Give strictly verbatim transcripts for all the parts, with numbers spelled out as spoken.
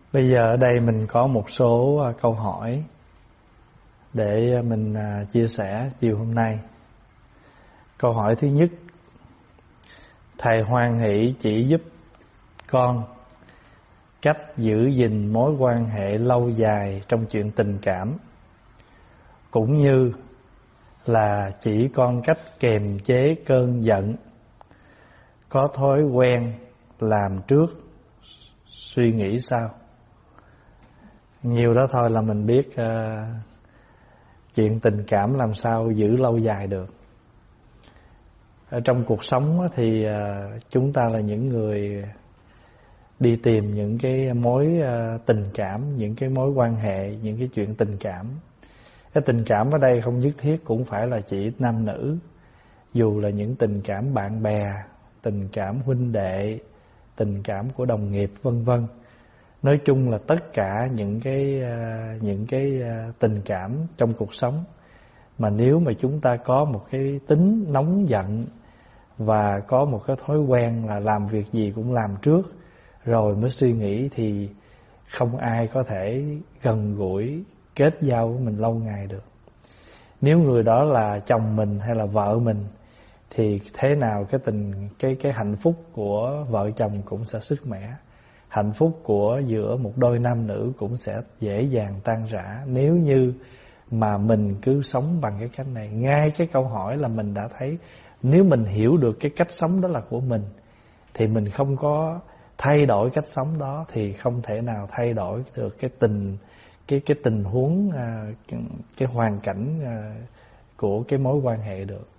Bây giờ ở đây mình có một số câu hỏi để mình chia sẻ chiều hôm nay. Câu hỏi thứ nhất: Thầy hoan hỷ chỉ giúp con cách giữ gìn mối quan hệ lâu dài trong chuyện tình cảm, cũng như là chỉ con cách kiềm chế cơn giận, có thói quen làm trước suy nghĩ sau. Nhiều đó thôi là mình biết uh, chuyện tình cảm làm sao giữ lâu dài được. Ở trong cuộc sống thì uh, chúng ta là những người đi tìm những cái mối uh, tình cảm, những cái mối quan hệ, những cái chuyện tình cảm. Cái tình cảm ở đây không nhất thiết cũng phải là chỉ nam nữ, dù là những tình cảm bạn bè, tình cảm huynh đệ, tình cảm của đồng nghiệp vân vân. Nói chung là tất cả những cái những cái tình cảm trong cuộc sống mà nếu mà chúng ta có một cái tính nóng giận và có một cái thói quen là làm việc gì cũng làm trước rồi mới suy nghĩ, thì không ai có thể gần gũi kết giao với mình lâu ngày được. Nếu người đó là chồng mình hay là vợ mình thì thế nào cái tình cái cái hạnh phúc của vợ chồng cũng sẽ sứt mẻ. Hạnh phúc của giữa một đôi nam nữ cũng sẽ dễ dàng tan rã nếu như mà mình cứ sống bằng cái cách này. Ngay cái câu hỏi là mình đã thấy, nếu mình hiểu được cái cách sống đó là của mình thì mình không có thay đổi cách sống đó thì không thể nào thay đổi được cái tình cái cái tình huống cái, cái hoàn cảnh của cái mối quan hệ được.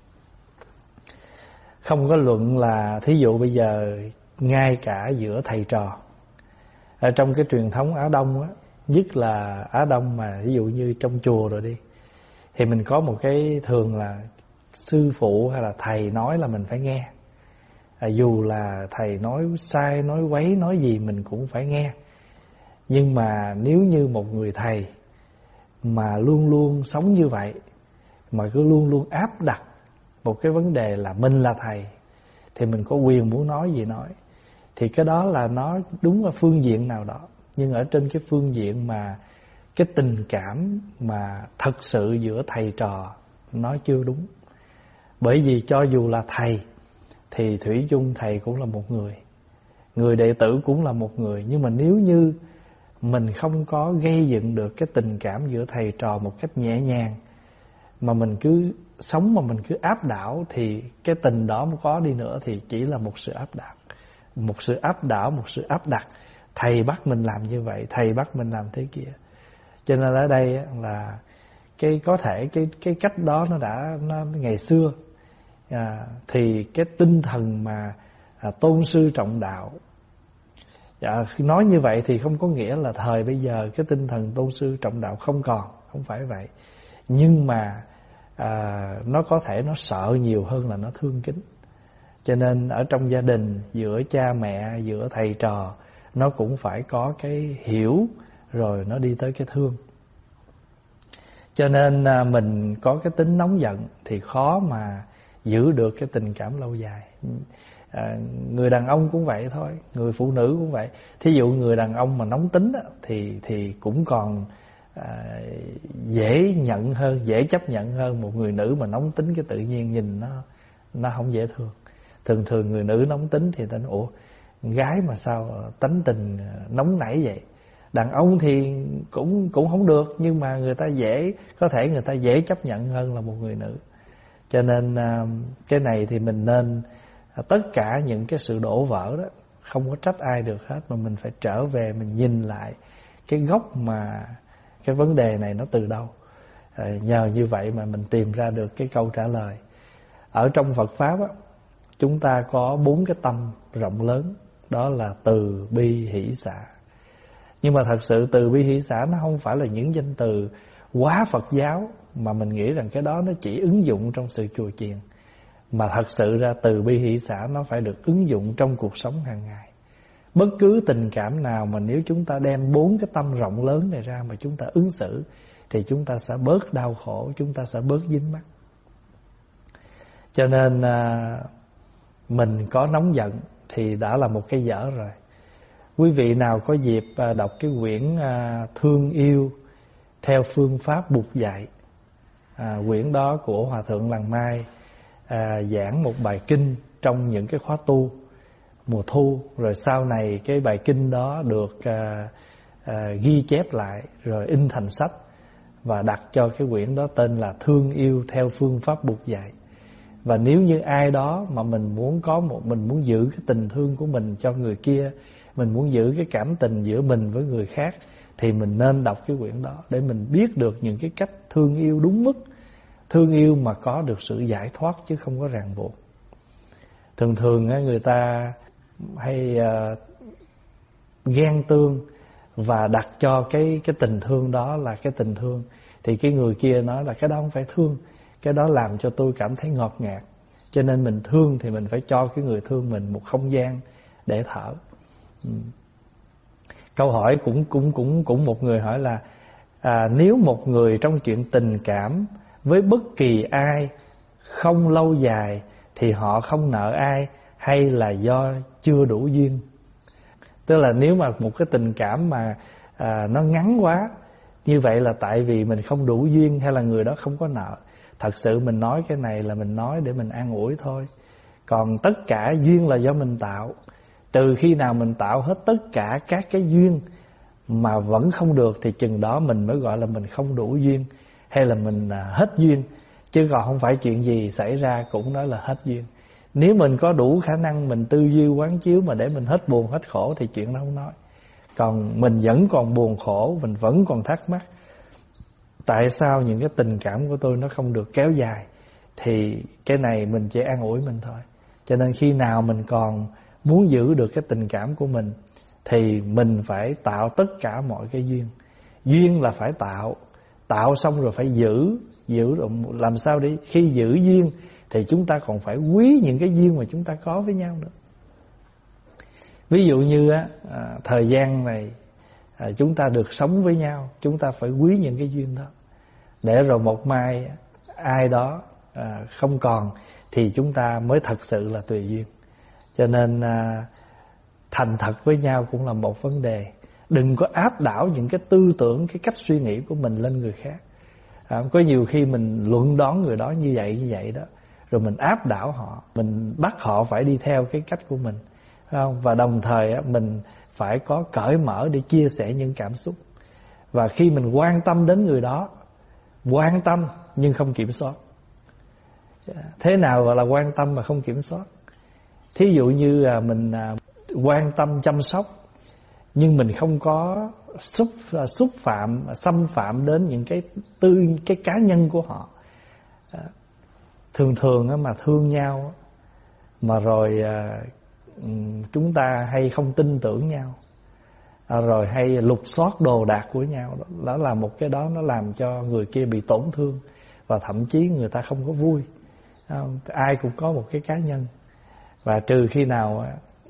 Không có luận là thí dụ bây giờ ngay cả giữa thầy trò ở trong cái truyền thống Á Đông á, nhất là Á Đông mà ví dụ như trong chùa rồi đi, thì mình có một cái thường là sư phụ hay là thầy nói là mình phải nghe. À, dù là thầy nói sai, nói quấy, nói gì mình cũng phải nghe. Nhưng mà nếu như một người thầy mà luôn luôn sống như vậy, mà cứ luôn luôn áp đặt một cái vấn đề là mình là thầy, thì mình có quyền muốn nói gì nói. Thì cái đó là nó đúng ở phương diện nào đó, nhưng ở trên cái phương diện mà cái tình cảm mà thật sự giữa thầy trò nó chưa đúng. Bởi vì cho dù là thầy thì thủy chung thầy cũng là một người, người đệ tử cũng là một người. Nhưng mà nếu như mình không có gây dựng được cái tình cảm giữa thầy trò một cách nhẹ nhàng, mà mình cứ sống mà mình cứ áp đảo, thì cái tình đó mà có đi nữa thì chỉ là một sự áp đảo, một sự áp đảo, một sự áp đặt. Thầy bắt mình làm như vậy, thầy bắt mình làm thế kia. Cho nên ở đây là cái có thể cái cái cách đó nó đã nó ngày xưa à, thì cái tinh thần mà à, tôn sư trọng đạo, à, nói như vậy thì không có nghĩa là thời bây giờ cái tinh thần tôn sư trọng đạo không còn, không phải vậy. Nhưng mà à, nó có thể nó sợ nhiều hơn là nó thương kính. Cho nên ở trong gia đình, giữa cha mẹ, giữa thầy trò, nó cũng phải có cái hiểu rồi nó đi tới cái thương. Cho nên à, mình có cái tính nóng giận thì khó mà giữ được cái tình cảm lâu dài. à, Người đàn ông cũng vậy thôi, người phụ nữ cũng vậy. Thí dụ người đàn ông mà nóng tính á, thì, thì cũng còn à, dễ nhận hơn, dễ chấp nhận hơn một người nữ mà nóng tính, cái tự nhiên nhìn nó nó không dễ thương. Thường thường người nữ nóng tính thì ta nói, ủa gái mà sao tánh tình nóng nảy vậy. Đàn ông thì cũng cũng không được, nhưng mà người ta dễ, có thể người ta dễ chấp nhận hơn là một người nữ. Cho nên cái này thì mình nên, tất cả những cái sự đổ vỡ đó không có trách ai được hết, mà mình phải trở về mình nhìn lại cái gốc mà cái vấn đề này nó từ đâu. à, Nhờ như vậy mà mình tìm ra được cái câu trả lời. Ở trong Phật Pháp á, chúng ta có bốn cái tâm rộng lớn, đó là từ bi hỷ xả. Nhưng mà thật sự từ bi hỷ xả nó không phải là những danh từ quá Phật giáo mà mình nghĩ rằng cái đó nó chỉ ứng dụng trong sự chùa chiền. Mà thật sự ra từ bi hỷ xả nó phải được ứng dụng trong cuộc sống hàng ngày. Bất cứ tình cảm nào mà nếu chúng ta đem bốn cái tâm rộng lớn này ra mà chúng ta ứng xử, thì chúng ta sẽ bớt đau khổ, chúng ta sẽ bớt dính mắc. Cho nên à, mình có nóng giận thì đã là một cái dở rồi. Quý vị nào có dịp đọc cái quyển Thương Yêu Theo Phương Pháp Bụt Dạy, à, quyển đó của Hòa Thượng Làng Mai, à, giảng một bài kinh trong những cái khóa tu mùa thu. Rồi sau này cái bài kinh đó được à, à, ghi chép lại rồi in thành sách, và đặt cho cái quyển đó tên là Thương Yêu Theo Phương Pháp Bụt Dạy. Và nếu như ai đó mà mình muốn có một mình muốn giữ cái tình thương của mình cho người kia, mình muốn giữ cái cảm tình giữa mình với người khác, thì mình nên đọc cái quyển đó để mình biết được những cái cách thương yêu đúng mức, thương yêu mà có được sự giải thoát chứ không có ràng buộc. Thường thường người ta hay uh, ghen tương và đặt cho cái cái tình thương đó là cái tình thương, thì cái người kia nói là cái đó không phải thương, cái đó làm cho tôi cảm thấy ngọt ngạt. Cho nên mình thương thì mình phải cho cái người thương mình một không gian để thở. Ừ. Câu hỏi cũng cũng cũng cũng một người hỏi là à, nếu một người trong chuyện tình cảm với bất kỳ ai không lâu dài thì họ không nợ ai, hay là do chưa đủ duyên? Tức là nếu mà một cái tình cảm mà à, nó ngắn quá, như vậy là tại vì mình không đủ duyên, hay là người đó không có nợ? Thật sự mình nói cái này là mình nói để mình an ủi thôi. Còn tất cả duyên là do mình tạo. Từ khi nào mình tạo hết tất cả các cái duyên mà vẫn không được, thì chừng đó mình mới gọi là mình không đủ duyên, hay là mình hết duyên. Chứ còn không phải chuyện gì xảy ra cũng nói là hết duyên. Nếu mình có đủ khả năng mình tư duy quán chiếu mà để mình hết buồn hết khổ thì chuyện đó không nói. Còn mình vẫn còn buồn khổ, mình vẫn còn thắc mắc tại sao những cái tình cảm của tôi nó không được kéo dài, thì cái này mình chỉ an ủi mình thôi. Cho nên khi nào mình còn muốn giữ được cái tình cảm của mình thì mình phải tạo tất cả mọi cái duyên. Duyên là phải tạo, tạo xong rồi phải giữ. Giữ làm sao để khi giữ duyên thì chúng ta còn phải quý những cái duyên mà chúng ta có với nhau nữa. Ví dụ như á, à, thời gian này à, chúng ta được sống với nhau, chúng ta phải quý những cái duyên đó, để rồi một mai ai đó à, không còn thì chúng ta mới thật sự là tùy duyên. Cho nên à, thành thật với nhau cũng là một vấn đề. Đừng có áp đảo những cái tư tưởng, cái cách suy nghĩ của mình lên người khác. À, có nhiều khi mình luận đoán người đó như vậy như vậy đó, rồi mình áp đảo họ, mình bắt họ phải đi theo cái cách của mình, phải không? Và đồng thời á, mình phải có cởi mở để chia sẻ những cảm xúc. Và khi mình quan tâm đến người đó, quan tâm nhưng không kiểm soát. Thế nào gọi là quan tâm mà không kiểm soát? Thí dụ như là mình quan tâm chăm sóc, nhưng mình không có xúc xúc phạm, xâm phạm đến những cái tư cái cá nhân của họ. Thường thường mà thương nhau mà rồi chúng ta hay không tin tưởng nhau, rồi hay lục soát đồ đạc của nhau, đó là một cái đó nó làm cho người kia bị tổn thương, và thậm chí người ta không có vui. Ai cũng có một cái cá nhân, và trừ khi nào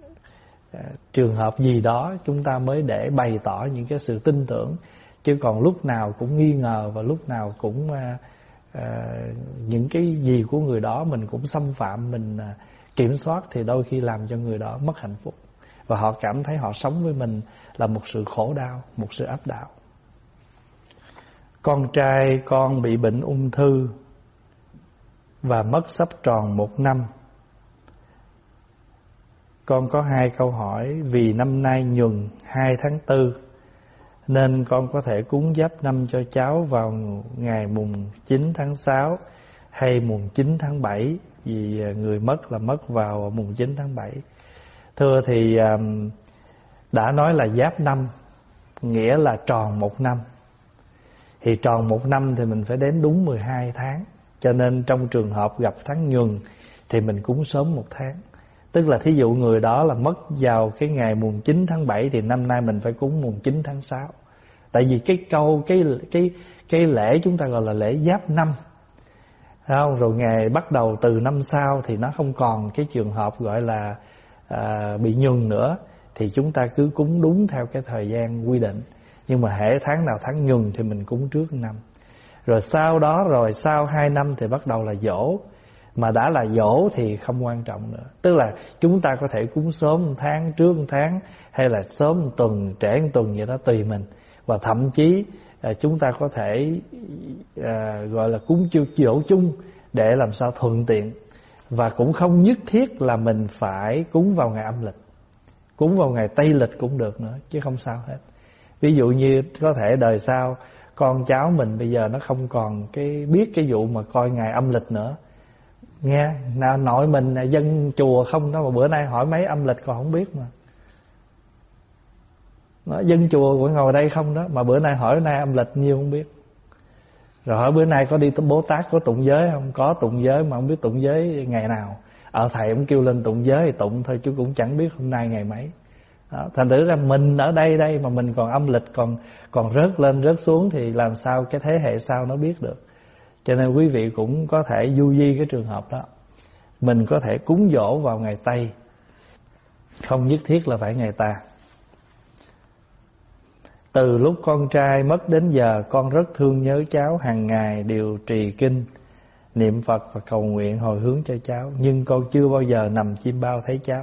trường hợp gì đó chúng ta mới để bày tỏ những cái sự tin tưởng. Chứ còn lúc nào cũng nghi ngờ, và lúc nào cũng à, à, những cái gì của người đó mình cũng xâm phạm, mình à, kiểm soát, thì đôi khi làm cho người đó mất hạnh phúc, và họ cảm thấy họ sống với mình là một sự khổ đau, một sự áp đảo. Con trai con bị bệnh ung thư và mất sắp tròn một năm. Con có hai câu hỏi. Vì năm nay nhuần hai tháng tư, nên con có thể cúng giáp năm cho cháu vào ngày mùng chín tháng sáu hay mùng chín tháng bảy, vì người mất là mất vào mùng chín tháng bảy. Thưa thì đã nói là giáp năm, nghĩa là tròn một năm. Thì tròn một năm thì mình phải đếm đúng mười hai tháng. Cho nên trong trường hợp gặp tháng nhuần thì mình cúng sớm một tháng. Tức là thí dụ người đó là mất vào cái ngày mùng chín tháng bảy, thì năm nay mình phải cúng mùng chín tháng sáu. Tại vì cái câu cái cái cái lễ chúng ta gọi là lễ giáp năm, không? Rồi ngày bắt đầu từ năm sau thì nó không còn cái trường hợp gọi là à, bị nhuần nữa, thì chúng ta cứ cúng đúng theo cái thời gian quy định. Nhưng mà hễ tháng nào tháng nhuần thì mình cúng trước năm. Rồi sau đó rồi sau hai năm thì bắt đầu là giỗ. Mà đã là giỗ thì không quan trọng nữa. Tức là chúng ta có thể cúng sớm một tháng, trước một tháng, hay là sớm một tuần, trễ một tuần, vậy đó tùy mình. Và thậm chí à, chúng ta có thể à, gọi là cúng chiêu giỗ chung để làm sao thuận tiện. Và cũng không nhất thiết là mình phải cúng vào ngày âm lịch, cúng vào ngày Tây lịch cũng được nữa, chứ không sao hết. Ví dụ như có thể đời sau con cháu mình bây giờ nó không còn cái biết cái vụ mà coi ngày âm lịch nữa, nghe nào nội mình là dân chùa không đó, mà bữa nay hỏi mấy âm lịch còn không biết mà. Nó dân chùa cũng ngồi đây không đó, mà bữa nay hỏi nay âm lịch nhiêu không biết. Rồi hỏi bữa nay có đi Bố Tát có tụng giới không? Có tụng giới mà không biết tụng giới ngày nào. Ở thầy cũng kêu lên tụng giới thì tụng thôi, chứ cũng chẳng biết hôm nay ngày mấy. Đó, thành thử ra mình ở đây đây mà mình còn âm lịch còn còn rớt lên rớt xuống thì làm sao cái thế hệ sau nó biết được. Cho nên quý vị cũng có thể du di cái trường hợp đó. Mình có thể cúng dỗ vào ngày Tây, không nhất thiết là phải ngày Ta. Từ lúc con trai mất đến giờ, con rất thương nhớ cháu, hàng ngày đều trì kinh, niệm Phật và cầu nguyện hồi hướng cho cháu. Nhưng con chưa bao giờ nằm chim bao thấy cháu.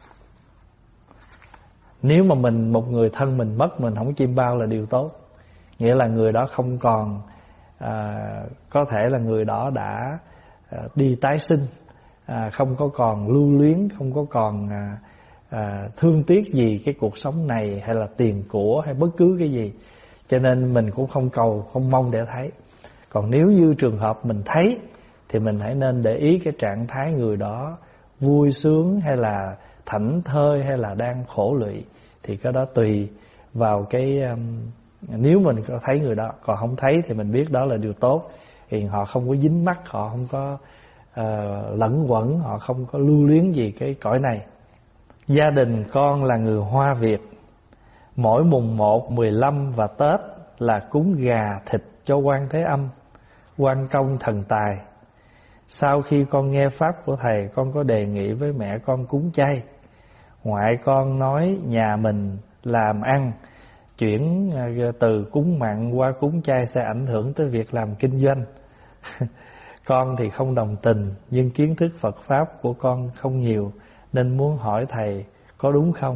Nếu mà mình một người thân mình mất, mình không chim bao là điều tốt. Nghĩa là người đó không còn à, có thể là người đó đã à, đi tái sinh, à, không có còn lưu luyến, không có còn à, à, thương tiếc gì cái cuộc sống này, hay là tiền của, hay bất cứ cái gì. Cho nên mình cũng không cầu, không mong để thấy. Còn nếu như trường hợp mình thấy thì mình hãy nên để ý cái trạng thái người đó vui sướng, hay là thảnh thơi, hay là đang khổ lụy. Thì cái đó tùy vào cái um, nếu mình có thấy người đó. Còn không thấy thì mình biết đó là điều tốt. Thì họ không có dính mắc, họ không có uh, lẫn quẩn, họ không có lưu luyến gì cái cõi này. Gia đình con là người Hoa Việt. Mỗi mùng một, mười lăm và Tết là cúng gà thịt cho Quan Thế Âm, Quan Công Thần Tài. Sau khi con nghe pháp của thầy, con có đề nghị với mẹ con cúng chay. Ngoại con nói nhà mình làm ăn, chuyển từ cúng mặn qua cúng chay sẽ ảnh hưởng tới việc làm kinh doanh. Con thì không đồng tình, nhưng kiến thức Phật Pháp của con không nhiều, nên muốn hỏi thầy có đúng không?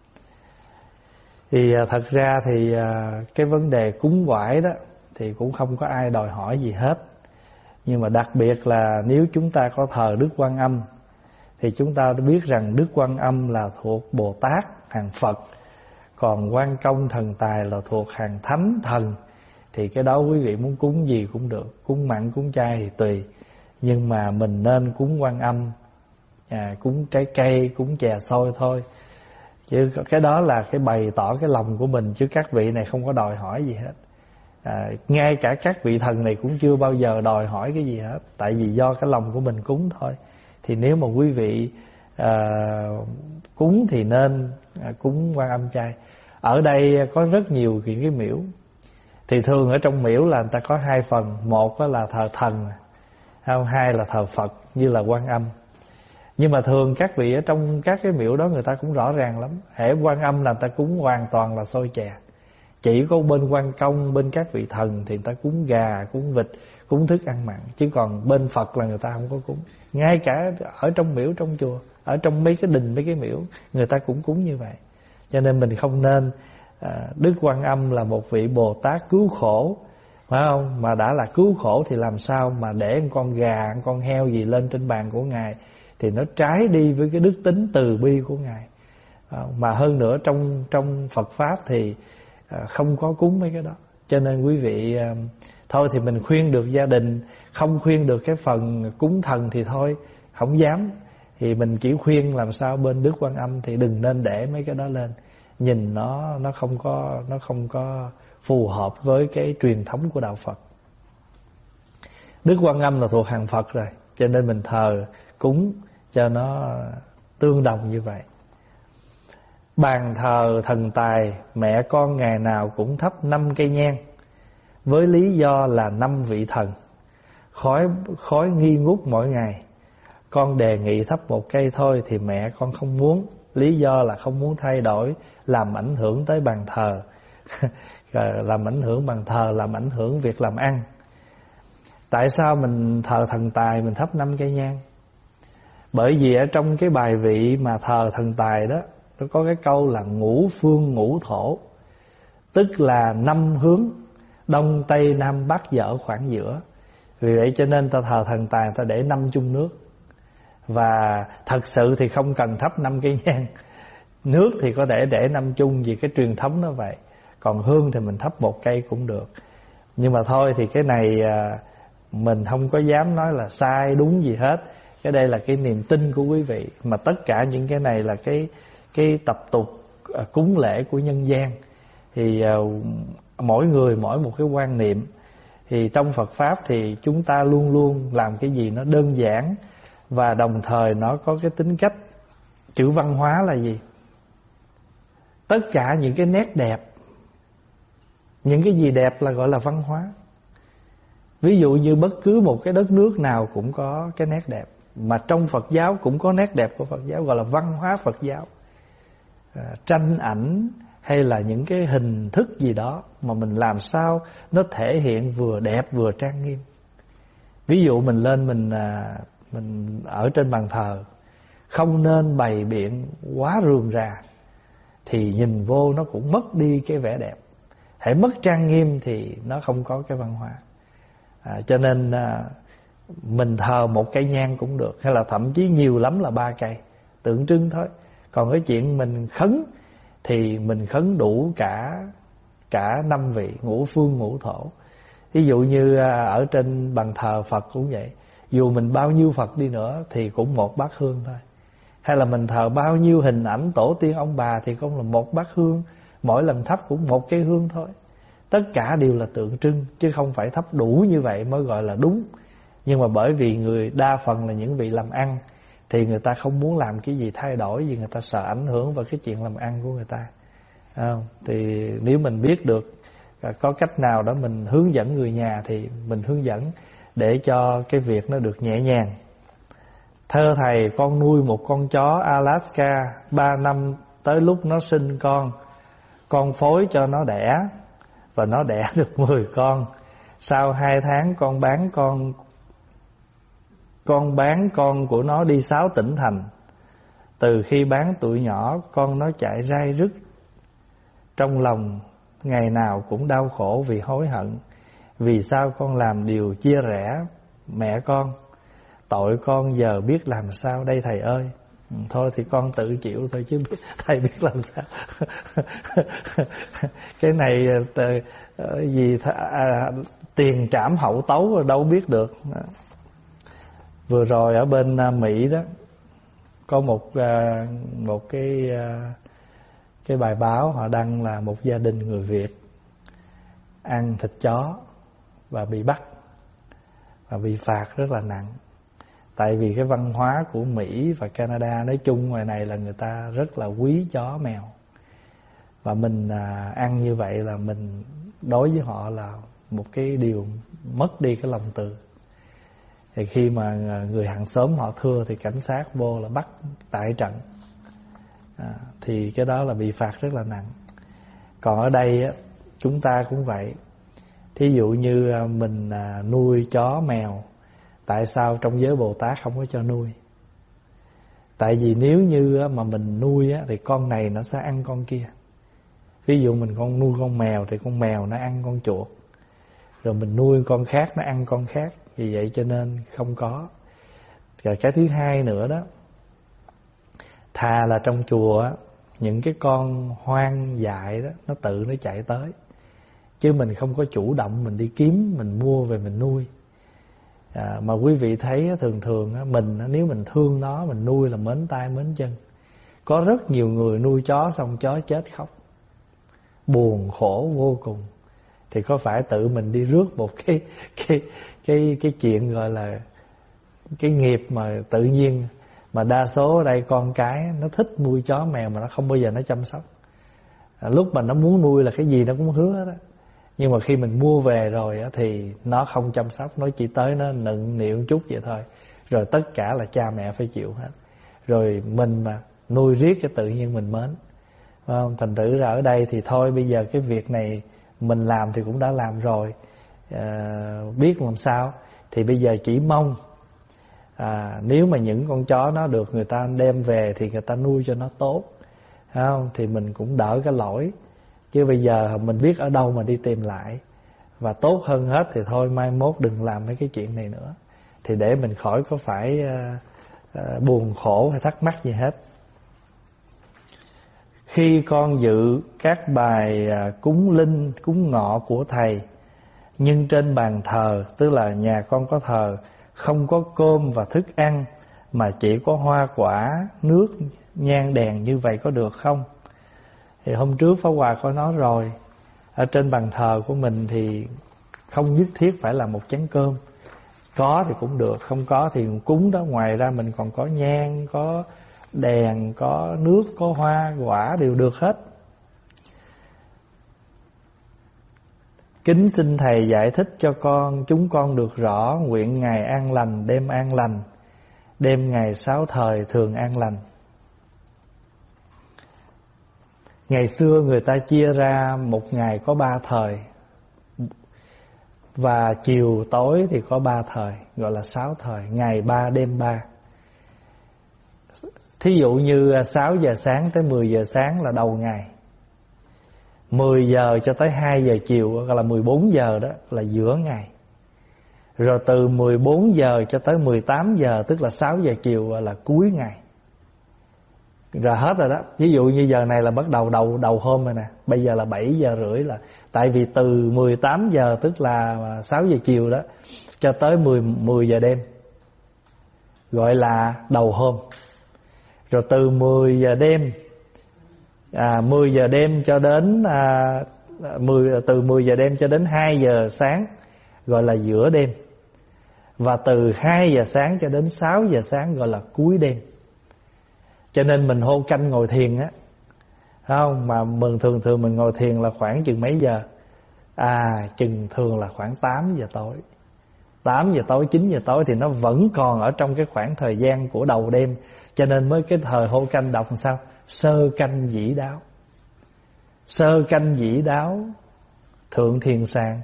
Thì thật ra thì cái vấn đề cúng quải đó thì cũng không có ai đòi hỏi gì hết. Nhưng mà đặc biệt là nếu chúng ta có thờ Đức Quan Âm thì chúng ta biết rằng Đức Quan Âm là thuộc Bồ Tát, hàng Phật. Còn Quan Công Thần Tài là thuộc hàng Thánh Thần. Thì cái đó quý vị muốn cúng gì cũng được, cúng mặn, cúng chay thì tùy. Nhưng mà mình nên cúng Quan Âm, à, cúng trái cây, cúng chè xôi thôi. Chứ cái đó là cái bày tỏ cái lòng của mình, chứ các vị này không có đòi hỏi gì hết. à, Ngay cả các vị thần này cũng chưa bao giờ đòi hỏi cái gì hết. Tại vì do cái lòng của mình cúng thôi. Thì nếu mà quý vị à, cúng thì nên à, cúng Quan Âm chay. Ở đây có rất nhiều những cái miễu. Thì thường ở trong miễu là người ta có hai phần. Một là thờ thần, hai là thờ Phật như là Quan Âm. Nhưng mà thường các vị ở trong các cái miễu đó người ta cũng rõ ràng lắm. Hễ Quan Âm là người ta cúng hoàn toàn là xôi chè. Chỉ có bên Quan Công, bên các vị thần thì người ta cúng gà, cúng vịt, cúng thức ăn mặn. Chứ còn bên Phật là người ta không có cúng. Ngay cả ở trong miễu, trong chùa, ở trong mấy cái đình, mấy cái miễu, người ta cũng cúng như vậy. Cho nên mình không nên à, Đức Quan Âm là một vị Bồ Tát cứu khổ, phải không? Mà đã là cứu khổ thì làm sao mà để một con gà, một con heo gì lên trên bàn của Ngài, thì nó trái đi với cái đức tính từ bi của Ngài. à, Mà hơn nữa trong trong Phật Pháp thì à, không có cúng mấy cái đó. Cho nên quý vị à, thôi thì mình khuyên được gia đình, không khuyên được cái phần cúng thần thì thôi, không dám. Thì mình chỉ khuyên làm sao bên Đức Quan Âm thì đừng nên để mấy cái đó lên. Nhìn nó nó không có nó không có phù hợp với cái truyền thống của đạo Phật. Đức Quan Âm là thuộc hàng Phật rồi, cho nên mình thờ cúng cho nó tương đồng như vậy. Bàn thờ thần tài, mẹ con ngày nào cũng thắp năm cây nhang, với lý do là năm vị thần, khói khói nghi ngút mỗi ngày. Con đề nghị thắp một cây thôi thì mẹ con không muốn, lý do là không muốn thay đổi, làm ảnh hưởng tới bàn thờ. Làm ảnh hưởng bàn thờ, làm ảnh hưởng việc làm ăn. Tại sao mình thờ thần tài mình thắp năm cây nhang? Bởi vì ở trong cái bài vị mà thờ thần tài đó, nó có cái câu là ngũ phương ngũ thổ, tức là năm hướng đông tây nam bắc và ở khoảng giữa. Vì vậy cho nên ta thờ thần tài ta để năm chung nước. Và thật sự thì không cần thắp năm cây nhang, nước thì có thể để năm chung, vì cái truyền thống nó vậy. Còn hương thì mình thắp một cây cũng được. Nhưng mà thôi thì cái này mình không có dám nói là sai đúng gì hết. Cái đây là cái niềm tin của quý vị. Mà tất cả những cái này là cái cái tập tục cúng lễ của nhân gian. Thì uh, mỗi người mỗi một cái quan niệm. Thì trong Phật Pháp thì chúng ta luôn luôn làm cái gì nó đơn giản, và đồng thời nó có cái tính cách. Chữ văn hóa là gì? Tất cả những cái nét đẹp, những cái gì đẹp là gọi là văn hóa. Ví dụ như bất cứ một cái đất nước nào cũng có cái nét đẹp. Mà trong Phật giáo cũng có nét đẹp của Phật giáo, gọi là văn hóa Phật giáo. à, Tranh ảnh hay là những cái hình thức gì đó mà mình làm sao nó thể hiện vừa đẹp vừa trang nghiêm. Ví dụ mình lên mình à, mình ở trên bàn thờ, không nên bày biện quá rườm rà, thì nhìn vô nó cũng mất đi cái vẻ đẹp. Hãy mất trang nghiêm thì nó không có cái văn hóa. à, Cho nên à, mình thờ một cây nhang cũng được, hay là thậm chí nhiều lắm là ba cây, tượng trưng thôi. Còn cái chuyện mình khấn thì mình khấn đủ cả cả năm vị ngũ phương ngũ thổ. Ví dụ như ở trên bàn thờ Phật cũng vậy, dù mình bao nhiêu Phật đi nữa thì cũng một bát hương thôi. Hay là mình thờ bao nhiêu hình ảnh tổ tiên ông bà thì cũng là một bát hương, mỗi lần thắp cũng một cây hương thôi. Tất cả đều là tượng trưng, chứ không phải thắp đủ như vậy mới gọi là đúng. Nhưng mà bởi vì người đa phần là những vị làm ăn, thì người ta không muốn làm cái gì thay đổi, vì người ta sợ ảnh hưởng vào cái chuyện làm ăn của người ta. à, Thì nếu mình biết được có cách nào đó mình hướng dẫn người nhà thì mình hướng dẫn, để cho cái việc nó được nhẹ nhàng. Thưa thầy, con nuôi một con chó Alaska, ba năm tới lúc nó sinh con, con phối cho nó đẻ, và nó đẻ được mười con. Sau hai tháng con bán con Con bán con của nó đi sáu tỉnh thành. Từ khi bán tuổi nhỏ, con nó chạy rai rứt. Trong lòng ngày nào cũng đau khổ vì hối hận. Vì sao con làm điều chia rẽ mẹ con? Tội con giờ biết làm sao đây thầy ơi. Thôi thì con tự chịu thôi chứ thầy biết làm sao. Cái này gì à, tiền trảm hậu tấu đâu biết được. Vừa rồi ở bên Mỹ đó, có một một cái cái bài báo họ đăng là một gia đình người Việt ăn thịt chó và bị bắt và bị phạt rất là nặng. Tại vì cái văn hóa của Mỹ và Canada nói chung ngoài này là người ta rất là quý chó mèo. Và mình à, ăn như vậy là mình đối với họ là một cái điều mất đi cái lòng từ. Thì khi mà người hàng xóm họ thưa thì cảnh sát vô là bắt tại trận. à, Thì cái đó là bị phạt rất là nặng. Còn ở đây á, chúng ta cũng vậy. Thí dụ như mình à, nuôi chó mèo, tại sao trong giới Bồ Tát không có cho nuôi? Tại vì nếu như mà mình nuôi á, thì con này nó sẽ ăn con kia. Ví dụ mình con nuôi con mèo thì con mèo nó ăn con chuột, rồi mình nuôi con khác nó ăn con khác. Vì vậy cho nên không có. Rồi cái thứ hai nữa đó, thà là trong chùa á, những cái con hoang dại đó nó tự nó chạy tới, chứ mình không có chủ động mình đi kiếm, mình mua về mình nuôi. à, Mà quý vị thấy thường thường á, mình nếu mình thương nó, mình nuôi là mến tay mến chân. Có rất nhiều người nuôi chó xong chó chết khóc, buồn khổ vô cùng. Thì có phải tự mình đi rước một cái cái cái cái chuyện gọi là cái nghiệp mà tự nhiên. Mà đa số ở đây con cái nó thích nuôi chó mèo mà nó không bao giờ nó chăm sóc. à, Lúc mà nó muốn nuôi là cái gì nó cũng hứa đó. Nhưng mà khi mình mua về rồi á, thì nó không chăm sóc, nó chỉ tới nó nựng nịu chút vậy thôi. Rồi tất cả là cha mẹ phải chịu hết. Rồi mình mà nuôi riết cái tự nhiên mình mến. Không? Thành thử ra ở đây thì thôi bây giờ cái việc này mình làm thì cũng đã làm rồi, à, biết làm sao. Thì bây giờ chỉ mong à, nếu mà những con chó nó được người ta đem về thì người ta nuôi cho nó tốt, phải không? Thì mình cũng đỡ cái lỗi. Chứ bây giờ mình biết ở đâu mà đi tìm lại. Và tốt hơn hết thì thôi mai mốt đừng làm mấy cái chuyện này nữa, thì để mình khỏi có phải uh, uh, buồn khổ hay thắc mắc gì hết. Khi con dự các bài uh, cúng linh, cúng ngọ của thầy, nhưng trên bàn thờ, tức là nhà con có thờ, không có cơm và thức ăn, mà chỉ có hoa quả, nước, nhang đèn, như vậy có được không? Thì hôm trước Pháp Hòa có nói rồi, ở trên bàn thờ của mình thì không nhất thiết phải là một chén cơm. Có thì cũng được, không có thì cúng đó. Ngoài ra mình còn có nhang, có đèn, có nước, có hoa quả, đều được hết. Kính xin thầy giải thích cho con, chúng con được rõ nguyện ngày an lành, đêm an lành, đêm ngày sáu thời thường an lành. Ngày xưa người ta chia ra một ngày có ba thời, và chiều tối thì có ba thời, gọi là sáu thời, ngày ba đêm ba. Thí dụ như sáu giờ sáng tới mười giờ sáng là đầu ngày, mười giờ cho tới hai giờ chiều gọi là mười bốn giờ, đó là giữa ngày. Rồi từ mười bốn giờ cho tới mười tám giờ, tức là sáu giờ chiều là cuối ngày. Rồi hết rồi đó. Ví dụ như giờ này là bắt đầu đầu đầu hôm rồi nè, bây giờ là bảy giờ rưỡi, là tại vì từ mười tám giờ tức là sáu giờ chiều đó cho tới mười giờ đêm gọi là đầu hôm. Rồi từ mười giờ đêm à, mười giờ đêm cho đến à, mười, từ mười giờ đêm cho đến hai giờ sáng gọi là giữa đêm. Và từ hai giờ sáng cho đến sáu giờ sáng gọi là cuối đêm. Cho nên mình hô canh ngồi thiền á, không, mà mình thường thường mình ngồi thiền là khoảng chừng mấy giờ? À, chừng thường là khoảng tám giờ tối. tám giờ tối, chín giờ tối thì nó vẫn còn ở trong cái khoảng thời gian của đầu đêm. Cho nên mới cái thời hô canh đọc làm sao? Sơ canh dĩ đáo. Sơ canh dĩ đáo, thượng thiền sàng.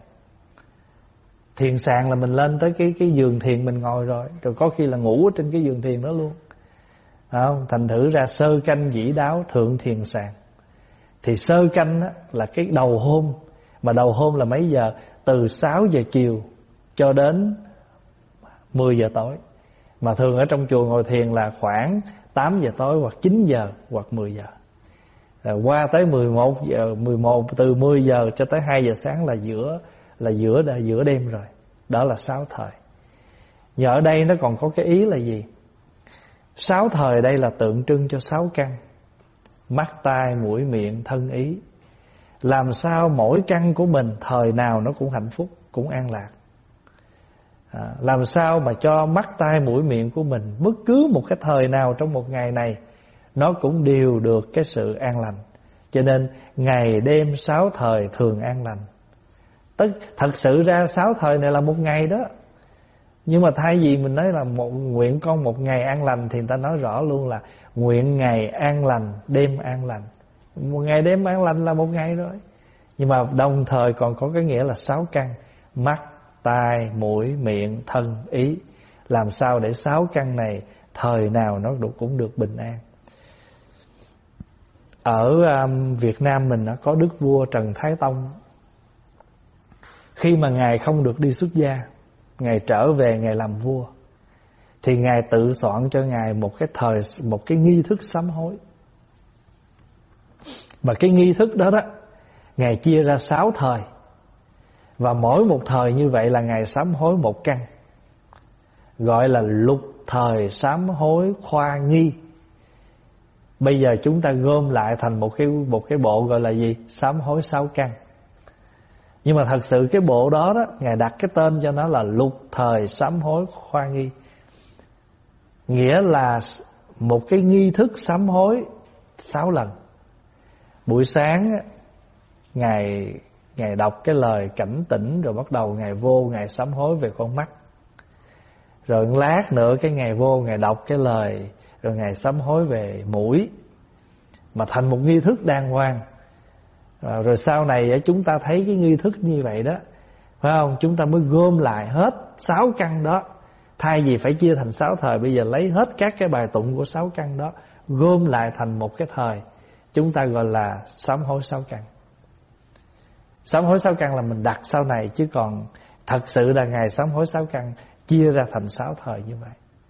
Thiền sàng là mình lên tới cái cái giường thiền mình ngồi rồi, rồi có khi là ngủ ở trên cái giường thiền đó luôn. Không? Thành thử ra sơ canh dĩ đáo, thượng thiền sàng. Thì sơ canh á, là cái đầu hôm. Mà đầu hôm là mấy giờ? Từ sáu giờ chiều cho đến mười giờ tối. Mà thường ở trong chùa ngồi thiền là khoảng tám giờ tối, hoặc chín giờ, hoặc mười giờ. Rồi qua tới mười một giờ, mười một, từ mười giờ cho tới hai giờ sáng là giữa là giữa giữa đêm rồi. Đó là sáu thời. Nhờ ở đây nó còn có cái ý là gì? Sáu thời đây là tượng trưng cho sáu căn: mắt, tai, mũi, miệng, thân, ý. Làm sao mỗi căn của mình thời nào nó cũng hạnh phúc, cũng an lạc. à, Làm sao mà cho mắt, tai, mũi, miệng của mình bất cứ một cái thời nào trong một ngày này nó cũng đều được cái sự an lành. Cho nên ngày đêm sáu thời thường an lành. Tất, thật sự ra sáu thời này là một ngày đó. Nhưng mà thay vì mình nói là một, nguyện con một ngày an lành, thì người ta nói rõ luôn là nguyện ngày an lành, đêm an lành. Một ngày đêm an lành là một ngày rồi. Nhưng mà đồng thời còn có cái nghĩa là sáu căn: mắt, tai, mũi, miệng, thân, ý. Làm sao để sáu căn này thời nào nó cũng được bình an. Ở um, Việt Nam mình đã có đức vua Trần Thái Tông. Khi mà Ngài không được đi xuất gia, Ngài trở về Ngài làm vua, thì Ngài tự soạn cho Ngài một cái thời một cái nghi thức sám hối. Và cái nghi thức đó đó Ngài chia ra sáu thời. Và mỗi một thời như vậy là Ngài sám hối một căn, gọi là lục thời sám hối khoa nghi. Bây giờ chúng ta gom lại thành một cái một cái bộ gọi là gì? Sám hối sáu căn. Nhưng mà thật sự cái bộ đó đó Ngài đặt cái tên cho nó là lục thời sám hối khoa nghi. Nghĩa là một cái nghi thức sám hối sáu lần. Buổi sáng Ngài Ngài đọc cái lời cảnh tỉnh, rồi bắt đầu Ngài vô Ngài sám hối về con mắt. Rồi lát nữa cái Ngài vô Ngài đọc cái lời, rồi Ngài sám hối về mũi. Mà thành một nghi thức đàng hoàng. Rồi sau này chúng ta thấy cái nghi thức như vậy đó, phải không? Chúng ta mới gom lại hết sáu căn đó. Thay vì phải chia thành sáu thời, bây giờ lấy hết các cái bài tụng của sáu căn đó, gom lại thành một cái thời, chúng ta gọi là sám hối sáu căn. Sám hối sáu căn là mình đặt sau này, chứ còn thật sự là ngày sám hối sáu căn chia ra thành sáu thời như vậy.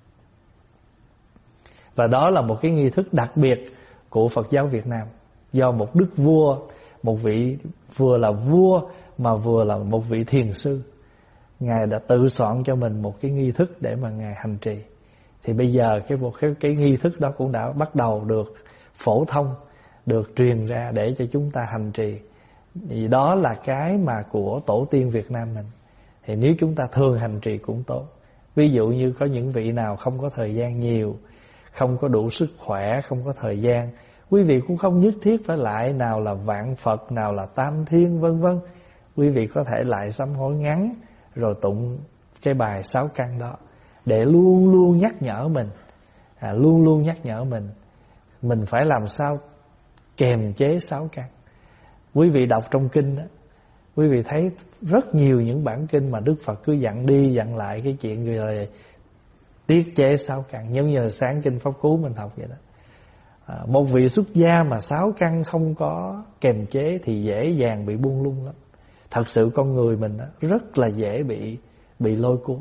Và đó là một cái nghi thức đặc biệt của Phật giáo Việt Nam, do một đức vua, một vị vừa là vua mà vừa là một vị thiền sư, Ngài đã tự soạn cho mình một cái nghi thức để mà Ngài hành trì. Thì bây giờ cái một cái, cái nghi thức đó cũng đã bắt đầu được phổ thông, được truyền ra để cho chúng ta hành trì. Thì đó là cái mà của tổ tiên Việt Nam mình. Thì nếu chúng ta thường hành trì cũng tốt. Ví dụ như có những vị nào không có thời gian nhiều, không có đủ sức khỏe, không có thời gian, quý vị cũng không nhất thiết phải lại nào là vạn Phật, nào là tam thiên vân vân. Quý vị có thể lại sám hối ngắn rồi tụng cái bài sáu căn đó, để luôn luôn nhắc nhở mình, à, luôn luôn nhắc nhở mình mình phải làm sao kềm chế sáu căn. Quý vị đọc trong kinh đó, quý vị thấy rất nhiều những bản kinh mà Đức Phật cứ dặn đi dặn lại cái chuyện gì là tiết chế sáu căn. Giống như sáng kinh Pháp Cú mình học vậy đó. À, một vị xuất gia mà sáu căn không có kềm chế thì dễ dàng bị buông lung lắm. Thật sự con người mình đó, rất là dễ bị bị lôi cuốn,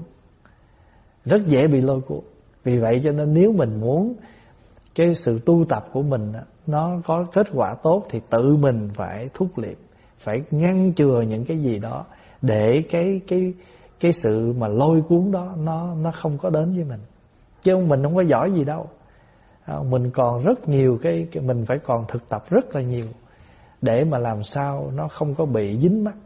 rất dễ bị lôi cuốn. Vì vậy cho nên nếu mình muốn cái sự tu tập của mình đó, nó có kết quả tốt thì tự mình phải thúc liệm, phải ngăn chừa những cái gì đó để cái cái cái sự mà lôi cuốn đó nó nó không có đến với mình. Chứ mình không có giỏi gì đâu. Mình còn rất nhiều cái, cái mình phải còn thực tập rất là nhiều để mà làm sao nó không có bị dính mắc.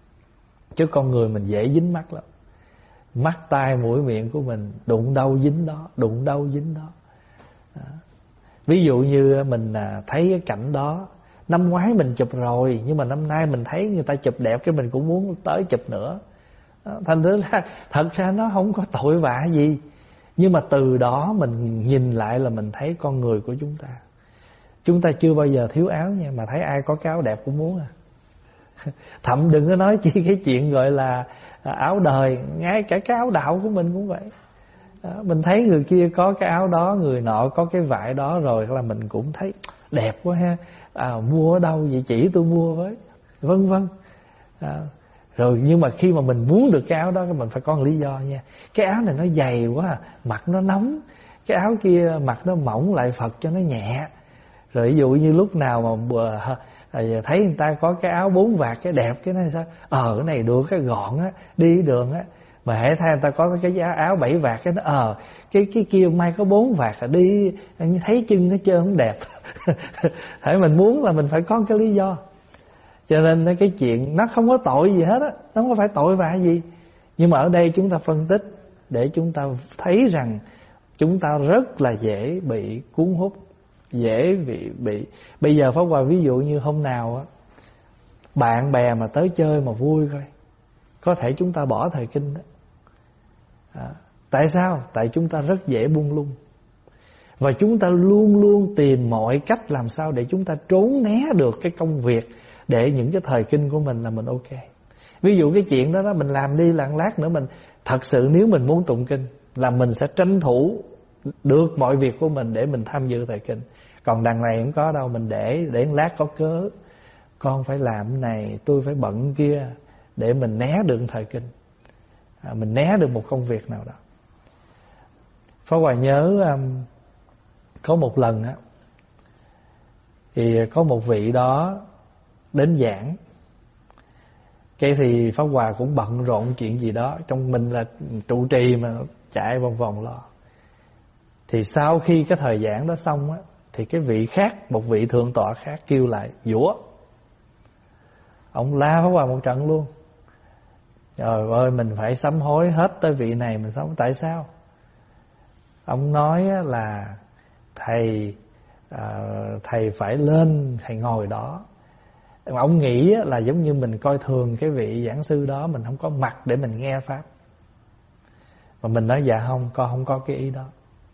Chứ con người mình dễ dính mắc lắm. Mắt tai mũi miệng của mình đụng đâu dính đó, đụng đâu dính đó. À. Ví dụ như mình thấy cái cảnh đó, năm ngoái mình chụp rồi, nhưng mà năm nay mình thấy người ta chụp đẹp, cái mình cũng muốn tới chụp nữa. À, thành thử là thật ra nó không có tội vạ gì. Nhưng mà từ đó mình nhìn lại là mình thấy con người của chúng ta. Chúng ta chưa bao giờ thiếu áo nha, mà thấy ai có cái áo đẹp cũng muốn à. Thậm đừng có nói chi cái chuyện gọi là áo đời, ngay cả cái áo đạo của mình cũng vậy. Đó, mình thấy người kia có cái áo đó, người nọ có cái vải đó rồi là mình cũng thấy đẹp quá ha. À, mua ở đâu vậy, chỉ tôi mua với, vân vân. À, rồi nhưng mà khi mà mình muốn được cái áo đó, mình phải có một lý do nha. Cái áo này nó dày quá, mặc nó nóng. Cái áo kia mặc nó mỏng lại Phật cho nó nhẹ. Rồi ví dụ như lúc nào mà bờ, thấy người ta có cái áo bốn vạt cái đẹp, cái này sao? Ờ cái này được, cái gọn á, đi đường á. Mà hễ thay người ta có cái áo bảy vạt cái nó ờ cái cái kia may có bốn vạt là đi thấy chân nó trơn không đẹp. Phải mình muốn là mình phải có cái lý do. Cho nên cái chuyện nó không có tội gì hết á, nó không có phải tội vạ gì. Nhưng mà ở đây chúng ta phân tích để chúng ta thấy rằng chúng ta rất là dễ bị cuốn hút, dễ bị bị bây giờ Pháp Hòa ví dụ như hôm nào á, bạn bè mà tới chơi mà vui coi, có thể chúng ta bỏ thời kinh đó. À, tại sao? Tại chúng ta rất dễ buông lung. Và chúng ta luôn luôn tìm mọi cách làm sao để chúng ta trốn né được cái công việc, để những cái thời kinh của mình là mình ok. Ví dụ cái chuyện đó đó mình làm đi lạng lát nữa, mình thật sự nếu mình muốn tụng kinh là mình sẽ tranh thủ được mọi việc của mình để mình tham dự thời kinh. Còn đằng này không có đâu, mình để để lát có cớ, con phải làm cái này, tôi phải bận kia, để mình né được thời kinh, à, mình né được một công việc nào đó. Pháp Hòa nhớ um, có một lần á, thì có một vị đó đến giảng. Cái thì Pháp Hòa cũng bận rộn chuyện gì đó, trong mình là trụ trì mà chạy vòng vòng lo. Thì sau khi cái thời giảng đó xong á, thì cái vị khác, một vị thượng tọa khác kêu lại giũa. Ông la Pháp Hòa một trận luôn. Trời ơi, mình phải sám hối hết tới vị này mình sám. Tại sao? Ông nói là thầy à, thầy phải lên, thầy ngồi đó. Ông nghĩ là giống như mình coi thường cái vị giảng sư đó, mình không có mặt để mình nghe pháp. Mà mình nói dạ không, con không có cái ý đó.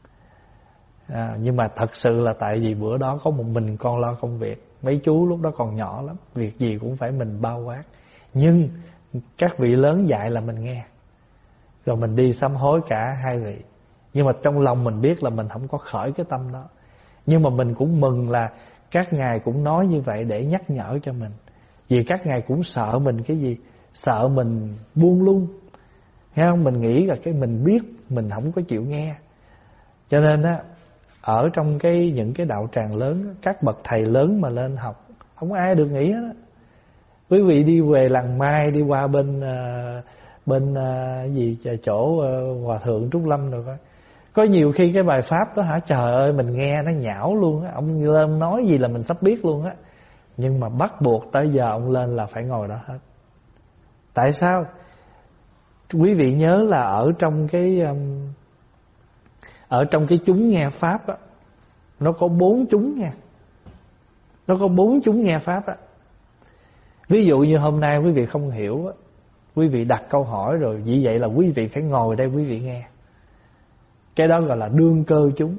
À, nhưng mà thật sự là tại vì bữa đó có một mình con lo công việc. Mấy chú lúc đó còn nhỏ lắm, việc gì cũng phải mình bao quát. Nhưng các vị lớn dạy là mình nghe, rồi mình đi sám hối cả hai vị. Nhưng mà trong lòng mình biết là mình không có khởi cái tâm đó. Nhưng mà mình cũng mừng là các ngài cũng nói như vậy để nhắc nhở cho mình. Vì các ngài cũng sợ mình cái gì? Sợ mình buông lung. Nghe không? Mình nghĩ là cái mình biết mình không có chịu nghe. Cho nên á, ở trong cái những cái đạo tràng lớn, các bậc thầy lớn mà lên học, không ai được nghĩ hết á. Quý vị đi về Làng Mai, đi qua bên uh, bên uh, gì chỗ uh, Hòa Thượng Trúc Lâm rồi coi. Có nhiều khi cái bài pháp đó hả, trời ơi mình nghe nó nhão luôn á. Ông lên nói gì là mình sắp biết luôn á. Nhưng mà bắt buộc tới giờ ông lên là phải ngồi đó hết. Tại sao? Quý vị nhớ là ở trong cái um, ở trong cái chúng nghe pháp á, nó có bốn chúng nha. Nó có bốn chúng nghe pháp á. Ví dụ như hôm nay quý vị không hiểu á, quý vị đặt câu hỏi rồi, vì vậy là quý vị phải ngồi đây quý vị nghe. Cái đó gọi là đương cơ chúng.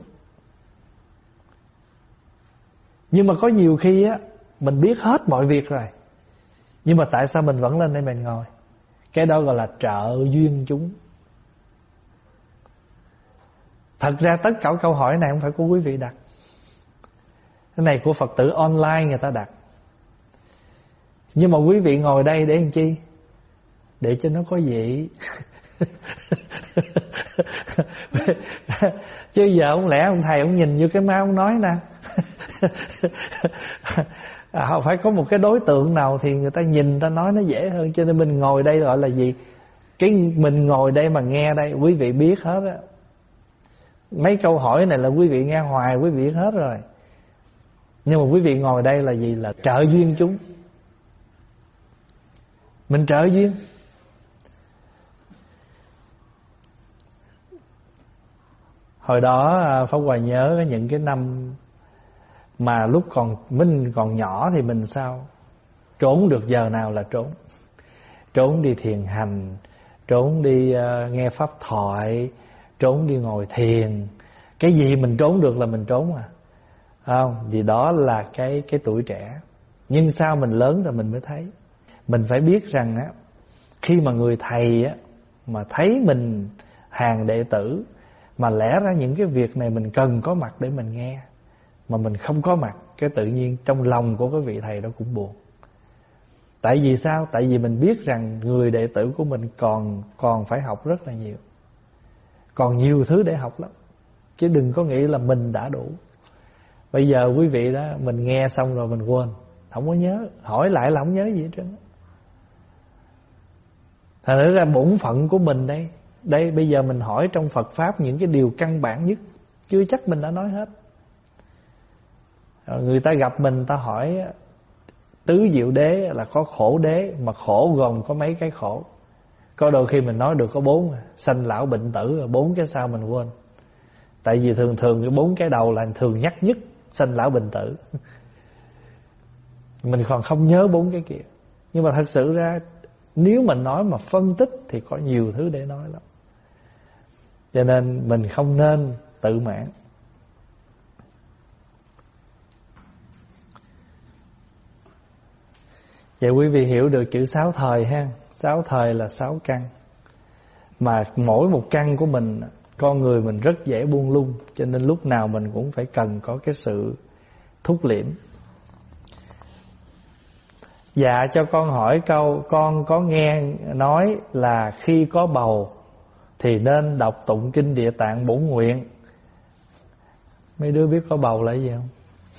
Nhưng mà có nhiều khi á, mình biết hết mọi việc rồi, nhưng mà tại sao mình vẫn lên đây mình ngồi? Cái đó gọi là trợ duyên chúng. Thật ra tất cả câu hỏi này không phải của quý vị đặt. Cái này của Phật tử online người ta đặt. Nhưng mà quý vị ngồi đây để làm chi? Để cho nó có vị. Chứ giờ không lẽ ông thầy ông nhìn vô cái má ông nói nè. À, phải có một cái đối tượng nào thì người ta nhìn người ta nói nó dễ hơn. Cho nên mình ngồi đây gọi là gì? Cái mình ngồi đây mà nghe đây, quý vị biết hết á. Mấy câu hỏi này là quý vị nghe hoài, quý vị biết hết rồi. Nhưng mà quý vị ngồi đây là gì? Là trợ duyên chúng. Mình trợ duyên. Hồi đó Pháp Hòa nhớ những cái năm mà lúc còn mình còn nhỏ thì mình sao? Trốn được giờ nào là trốn. Trốn đi thiền hành, trốn đi uh, nghe pháp thoại, trốn đi ngồi thiền. Cái gì mình trốn được là mình trốn à. Không, vì đó là cái cái tuổi trẻ. Nhưng sao mình lớn rồi mình mới thấy. Mình phải biết rằng á, khi mà người thầy á mà thấy mình hàng đệ tử, mà lẽ ra những cái việc này mình cần có mặt để mình nghe, mà mình không có mặt, cái tự nhiên trong lòng của cái vị thầy đó cũng buồn. Tại vì sao? Tại vì mình biết rằng người đệ tử của mình còn còn phải học rất là nhiều, còn nhiều thứ để học lắm. Chứ đừng có nghĩ là mình đã đủ. Bây giờ quý vị đó, mình nghe xong rồi mình quên, không có nhớ, hỏi lại là không nhớ gì hết trơn. Thành ra bổn phận của mình đây, đây bây giờ mình hỏi trong Phật Pháp những cái điều căn bản nhất, chưa chắc mình đã nói hết. Người ta gặp mình, ta hỏi tứ diệu đế là có khổ đế, mà khổ gồm có mấy cái khổ. Có đôi khi mình nói được có bốn, sanh lão bệnh tử, bốn cái sau mình quên. Tại vì thường thường cái bốn cái đầu là thường nhắc nhất, sanh lão bệnh tử. Mình còn không nhớ bốn cái kia. Nhưng mà thật sự ra nếu mình nói mà phân tích thì có nhiều thứ để nói lắm. Cho nên mình không nên tự mãn. Vậy quý vị hiểu được chữ sáu thời ha. Sáu thời là sáu căn. Mà mỗi một căn của mình, con người mình rất dễ buông lung. Cho nên lúc nào mình cũng phải cần có cái sự thúc liễm. Dạ cho con hỏi câu, con có nghe nói là khi có bầu thì nên đọc tụng kinh Địa Tạng Bổn Nguyện. Mấy đứa biết có bầu là gì không?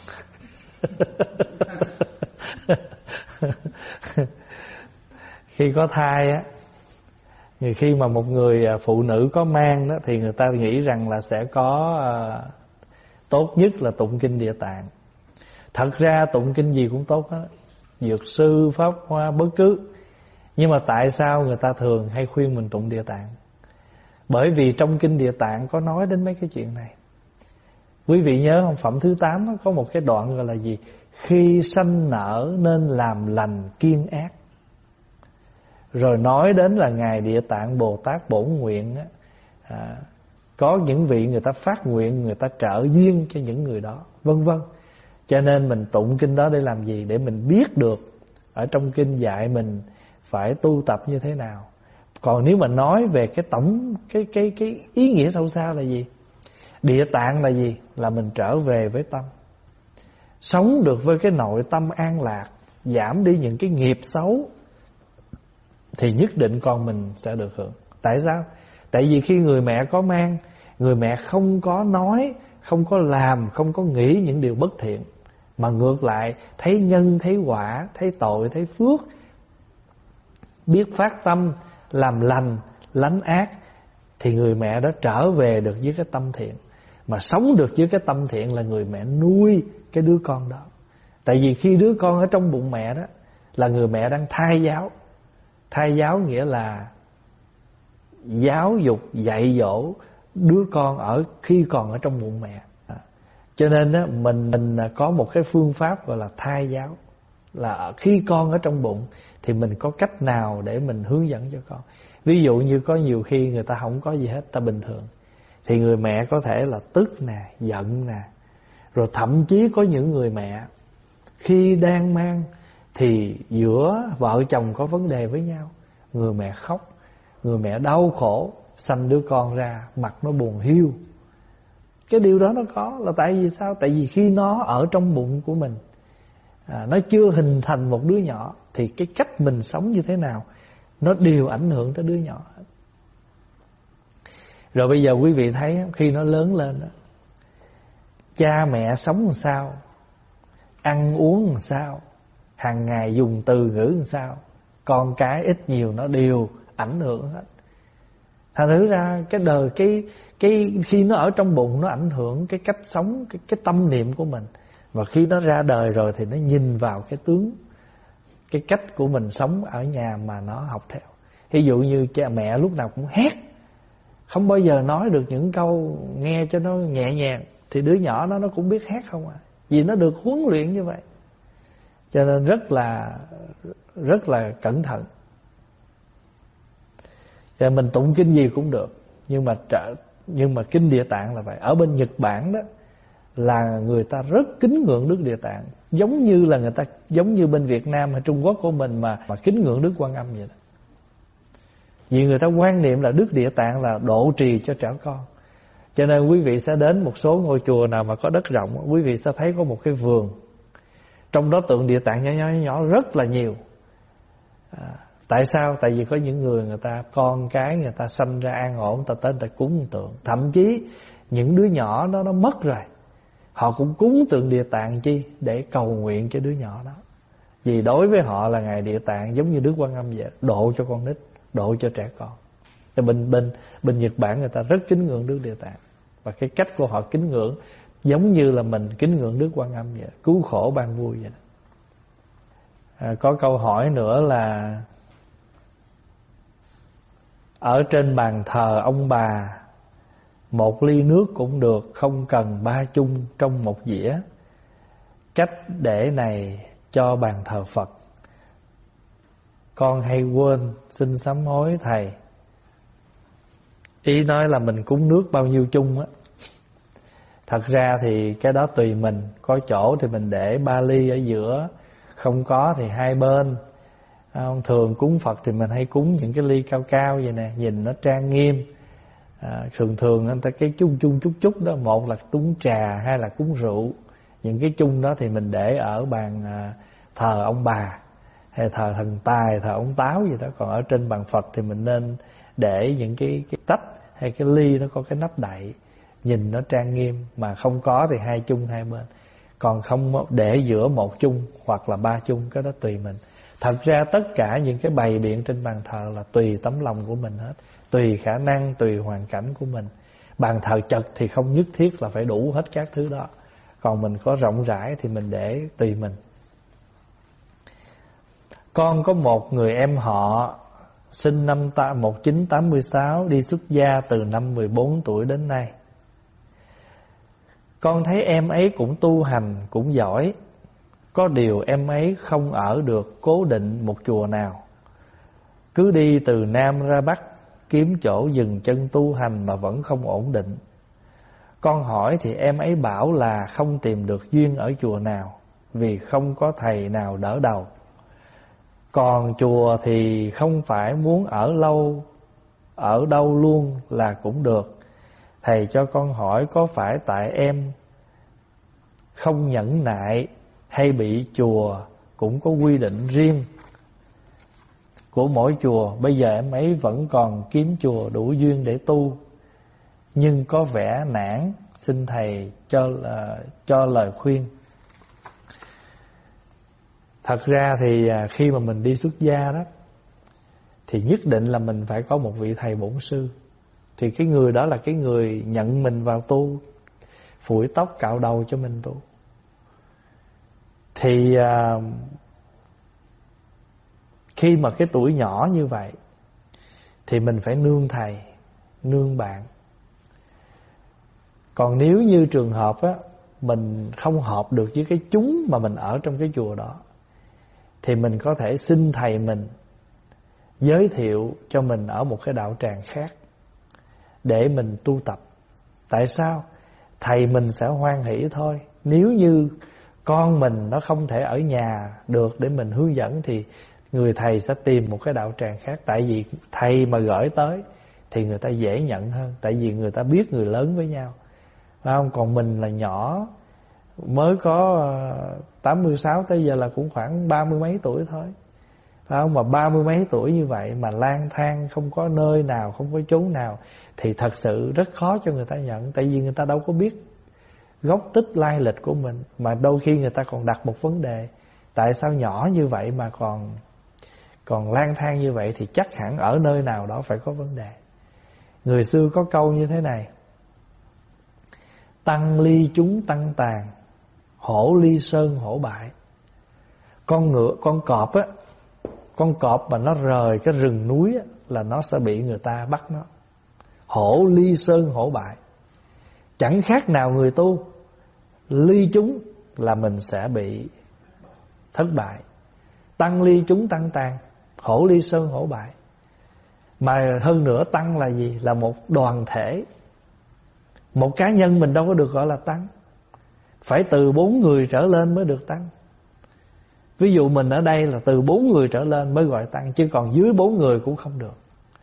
Khi có thai á, thì khi mà một người phụ nữ có mang đó, thì người ta nghĩ rằng là sẽ có uh, tốt nhất là tụng kinh Địa Tạng. Thật ra tụng kinh gì cũng tốt hết, Dược sư, Pháp Hoa, bất cứ. Nhưng mà tại sao người ta thường hay khuyên mình tụng Địa Tạng? Bởi vì trong kinh Địa Tạng có nói đến mấy cái chuyện này. Quý vị nhớ không? Phẩm thứ tám có một cái đoạn gọi là gì? Khi sanh nở nên làm lành kiêng ác. Rồi nói đến là Ngài Địa Tạng Bồ Tát Bổn Nguyện á, à, có những vị người ta phát nguyện, người ta trợ duyên cho những người đó, vân vân. Cho nên mình tụng kinh đó để làm gì? Để mình biết được ở trong kinh dạy mình phải tu tập như thế nào. Còn nếu mà nói về cái tổng cái cái cái ý nghĩa sâu xa là gì? Địa tạng là gì? Là mình trở về với tâm, sống được với cái nội tâm an lạc, giảm đi những cái nghiệp xấu, thì nhất định con mình sẽ được hưởng. Tại sao? Tại vì khi người mẹ có mang, người mẹ không có nói, không có làm, không có nghĩ những điều bất thiện, mà ngược lại thấy nhân, thấy quả, thấy tội, thấy phước, biết phát tâm làm lành, lánh ác, thì người mẹ đó trở về được với cái tâm thiện. Mà sống được với cái tâm thiện là người mẹ nuôi cái đứa con đó. Tại vì khi đứa con ở trong bụng mẹ đó là người mẹ đang thai giáo. Thai giáo nghĩa là giáo dục, dạy dỗ đứa con ở khi còn ở trong bụng mẹ. Cho nên đó, mình mình có một cái phương pháp gọi là thai giáo, là khi con ở trong bụng thì mình có cách nào để mình hướng dẫn cho con. Ví dụ như có nhiều khi người ta không có gì hết, ta bình thường, thì người mẹ có thể là tức nè, giận nè. Rồi thậm chí có những người mẹ khi đang mang thì giữa vợ chồng có vấn đề với nhau, người mẹ khóc, người mẹ đau khổ, sanh đứa con ra mặt nó buồn hiu. Cái điều đó nó có là tại vì sao? Tại vì khi nó ở trong bụng của mình, à, nó chưa hình thành một đứa nhỏ, thì cái cách mình sống như thế nào nó đều ảnh hưởng tới đứa nhỏ. Rồi bây giờ quý vị thấy khi nó lớn lên đó, cha mẹ sống làm sao, ăn uống làm sao, hàng ngày dùng từ ngữ làm sao, con cái ít nhiều nó đều ảnh hưởng hết. Thành thử ra cái đời cái cái khi nó ở trong bụng nó ảnh hưởng cái cách sống, cái cái tâm niệm của mình. Và khi nó ra đời rồi thì nó nhìn vào cái tướng, cái cách của mình sống ở nhà mà nó học theo. Ví dụ như cha mẹ lúc nào cũng hét, không bao giờ nói được những câu nghe cho nó nhẹ nhàng, thì đứa nhỏ nó nó cũng biết hét không à, vì nó được huấn luyện như vậy. Cho nên rất là rất là cẩn thận. Và mình tụng kinh gì cũng được, nhưng mà trợ, nhưng mà kinh Địa Tạng là vậy. Ở bên Nhật Bản đó là người ta rất kính ngưỡng Đức Địa Tạng, giống như là người ta giống như bên Việt Nam hay Trung Quốc của mình mà mà kính ngưỡng Đức Quan Âm vậy đó. Vì người ta quan niệm là Đức Địa Tạng là độ trì cho trẻ con. Cho nên quý vị sẽ đến một số ngôi chùa nào mà có đất rộng, quý vị sẽ thấy có một cái vườn, trong đó tượng Địa Tạng nhỏ nhỏ nhỏ rất là nhiều. À, tại sao? Tại vì có những người người ta con cái người ta sanh ra an ổn, người ta tới người ta cúng tượng. Thậm chí những đứa nhỏ đó nó mất rồi, họ cũng cúng tượng Địa Tạng chi? Để cầu nguyện cho đứa nhỏ đó. Vì đối với họ là Ngài Địa Tạng giống như Đức Quan Âm vậy, độ cho con nít, độ cho trẻ con. Thì bên bên bên Nhật Bản người ta rất kính ngưỡng Đức Địa Tạng, và cái cách của họ kính ngưỡng giống như là mình kính ngưỡng Đức Quan Âm vậy, cứu khổ ban vui vậy đó. À, có câu hỏi nữa là ở trên bàn thờ ông bà, một ly nước cũng được, không cần ba chung trong một dĩa. Cách để này cho bàn thờ Phật, con hay quên, xin sám hối thầy. Ý nói là mình cúng nước bao nhiêu chung á. Thật ra thì cái đó tùy mình, có chỗ thì mình để ba ly ở giữa, không có thì hai bên. Thường cúng Phật thì mình hay cúng những cái ly cao cao vậy nè, nhìn nó trang nghiêm. À, thường thường người ta cái chung chung chút chút đó, một là cúng trà, hai là cúng rượu. Những cái chung đó thì mình để ở bàn à, thờ ông bà, hay thờ thần tài, thờ ông Táo gì đó. Còn ở trên bàn Phật thì mình nên để những cái, cái tách hay cái ly nó có cái nắp đậy, nhìn nó trang nghiêm. Mà không có thì hai chung hai bên. Còn không để giữa một chung hoặc là ba chung, cái đó tùy mình. Thật ra tất cả những cái bày biện trên bàn thờ là tùy tấm lòng của mình hết, tùy khả năng, tùy hoàn cảnh của mình. Bàn thờ chật thì không nhất thiết là phải đủ hết các thứ đó. Còn mình có rộng rãi thì mình để tùy mình. Con có một người em họ sinh năm một nghìn chín trăm tám mươi sáu, đi xuất gia từ năm mười bốn tuổi đến nay. Con thấy em ấy cũng tu hành, cũng giỏi. Có điều em ấy không ở được cố định một chùa nào, cứ đi từ Nam ra Bắc kiếm chỗ dừng chân tu hành mà vẫn không ổn định. Con hỏi thì em ấy bảo là không tìm được duyên ở chùa nào, vì không có thầy nào đỡ đầu. Còn chùa thì không phải muốn ở lâu, ở đâu luôn là cũng được. Thầy cho con hỏi có phải tại em không nhẫn nại hay bị chùa cũng có quy định riêng của mỗi chùa? Bây giờ em ấy vẫn còn kiếm chùa đủ duyên để tu, nhưng có vẻ nản, xin thầy cho uh, cho lời khuyên. Thật ra thì khi mà mình đi xuất gia đó, thì nhất định là mình phải có một vị thầy bổn sư. Thì cái người đó là cái người nhận mình vào tu, phủi tóc cạo đầu cho mình tu. Thì uh, khi mà cái tuổi nhỏ như vậy thì mình phải nương thầy, nương bạn. Còn nếu như trường hợp á, mình không hợp được với cái chúng mà mình ở trong cái chùa đó, thì mình có thể xin thầy mình giới thiệu cho mình ở một cái đạo tràng khác để mình tu tập. Tại sao? Thầy mình sẽ hoan hỷ thôi. Nếu như con mình nó không thể ở nhà được để mình hướng dẫn, thì người thầy sẽ tìm một cái đạo tràng khác. Tại vì thầy mà gửi tới thì người ta dễ nhận hơn. Tại vì người ta biết người lớn với nhau, phải không? Còn mình là nhỏ, mới có tám mươi sáu tới giờ là cũng khoảng ba mươi mấy tuổi thôi, phải không? Mà ba mươi mấy tuổi như vậy mà lang thang không có nơi nào, không có chốn nào, thì thật sự rất khó cho người ta nhận. Tại vì người ta đâu có biết gốc tích lai lịch của mình. Mà đôi khi người ta còn đặt một vấn đề: tại sao nhỏ như vậy mà còn Còn lang thang như vậy, thì chắc hẳn ở nơi nào đó phải có vấn đề. Người xưa có câu như thế này: tăng ly chúng tăng tàn, hổ ly sơn hổ bại. Con ngựa, con cọp á, con cọp mà nó rời cái rừng núi á, là nó sẽ bị người ta bắt nó. Hổ ly sơn hổ bại, chẳng khác nào người tu. Ly chúng là mình sẽ bị thất bại. Tăng ly chúng tăng tàn, hổ ly sơn hổ bại. Mà hơn nữa, tăng là gì? Là một đoàn thể. Một cá nhân mình đâu có được gọi là tăng, phải từ bốn người trở lên mới được tăng. Ví dụ mình ở đây là từ bốn người trở lên mới gọi tăng, chứ còn dưới bốn người cũng không được.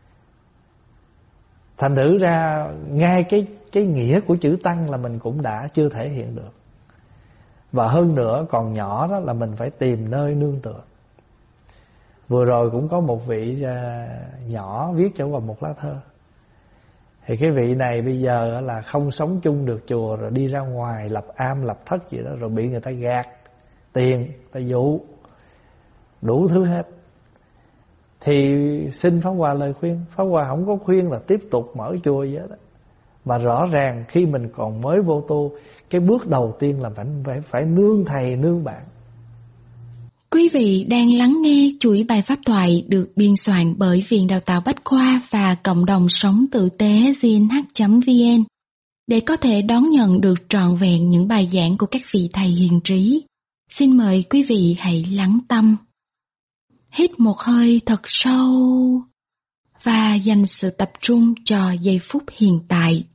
Thành thử ra ngay cái, cái nghĩa của chữ tăng là mình cũng đã chưa thể hiện được. Và hơn nữa, còn nhỏ đó là mình phải tìm nơi nương tựa. Vừa rồi cũng có một vị nhỏ viết cho vào một lá thơ. Thì cái vị này bây giờ là không sống chung được chùa, rồi đi ra ngoài lập am lập thất gì đó, rồi bị người ta gạt tiền, ta dụ đủ thứ hết. Thì xin Pháp Hòa lời khuyên. Pháp Hòa không có khuyên là tiếp tục mở chùa gì hết đó. Mà rõ ràng khi mình còn mới vô tu, cái bước đầu tiên là phải, phải, phải nương thầy nương bạn. Quý vị đang lắng nghe chuỗi bài pháp thoại được biên soạn bởi Viện Đào tạo Bách Khoa và Cộng đồng Sống Tử tế G N H chấm V N. Để có thể đón nhận được trọn vẹn những bài giảng của các vị thầy hiền trí, xin mời quý vị hãy lắng tâm. Hít một hơi thật sâu và dành sự tập trung cho giây phút hiện tại.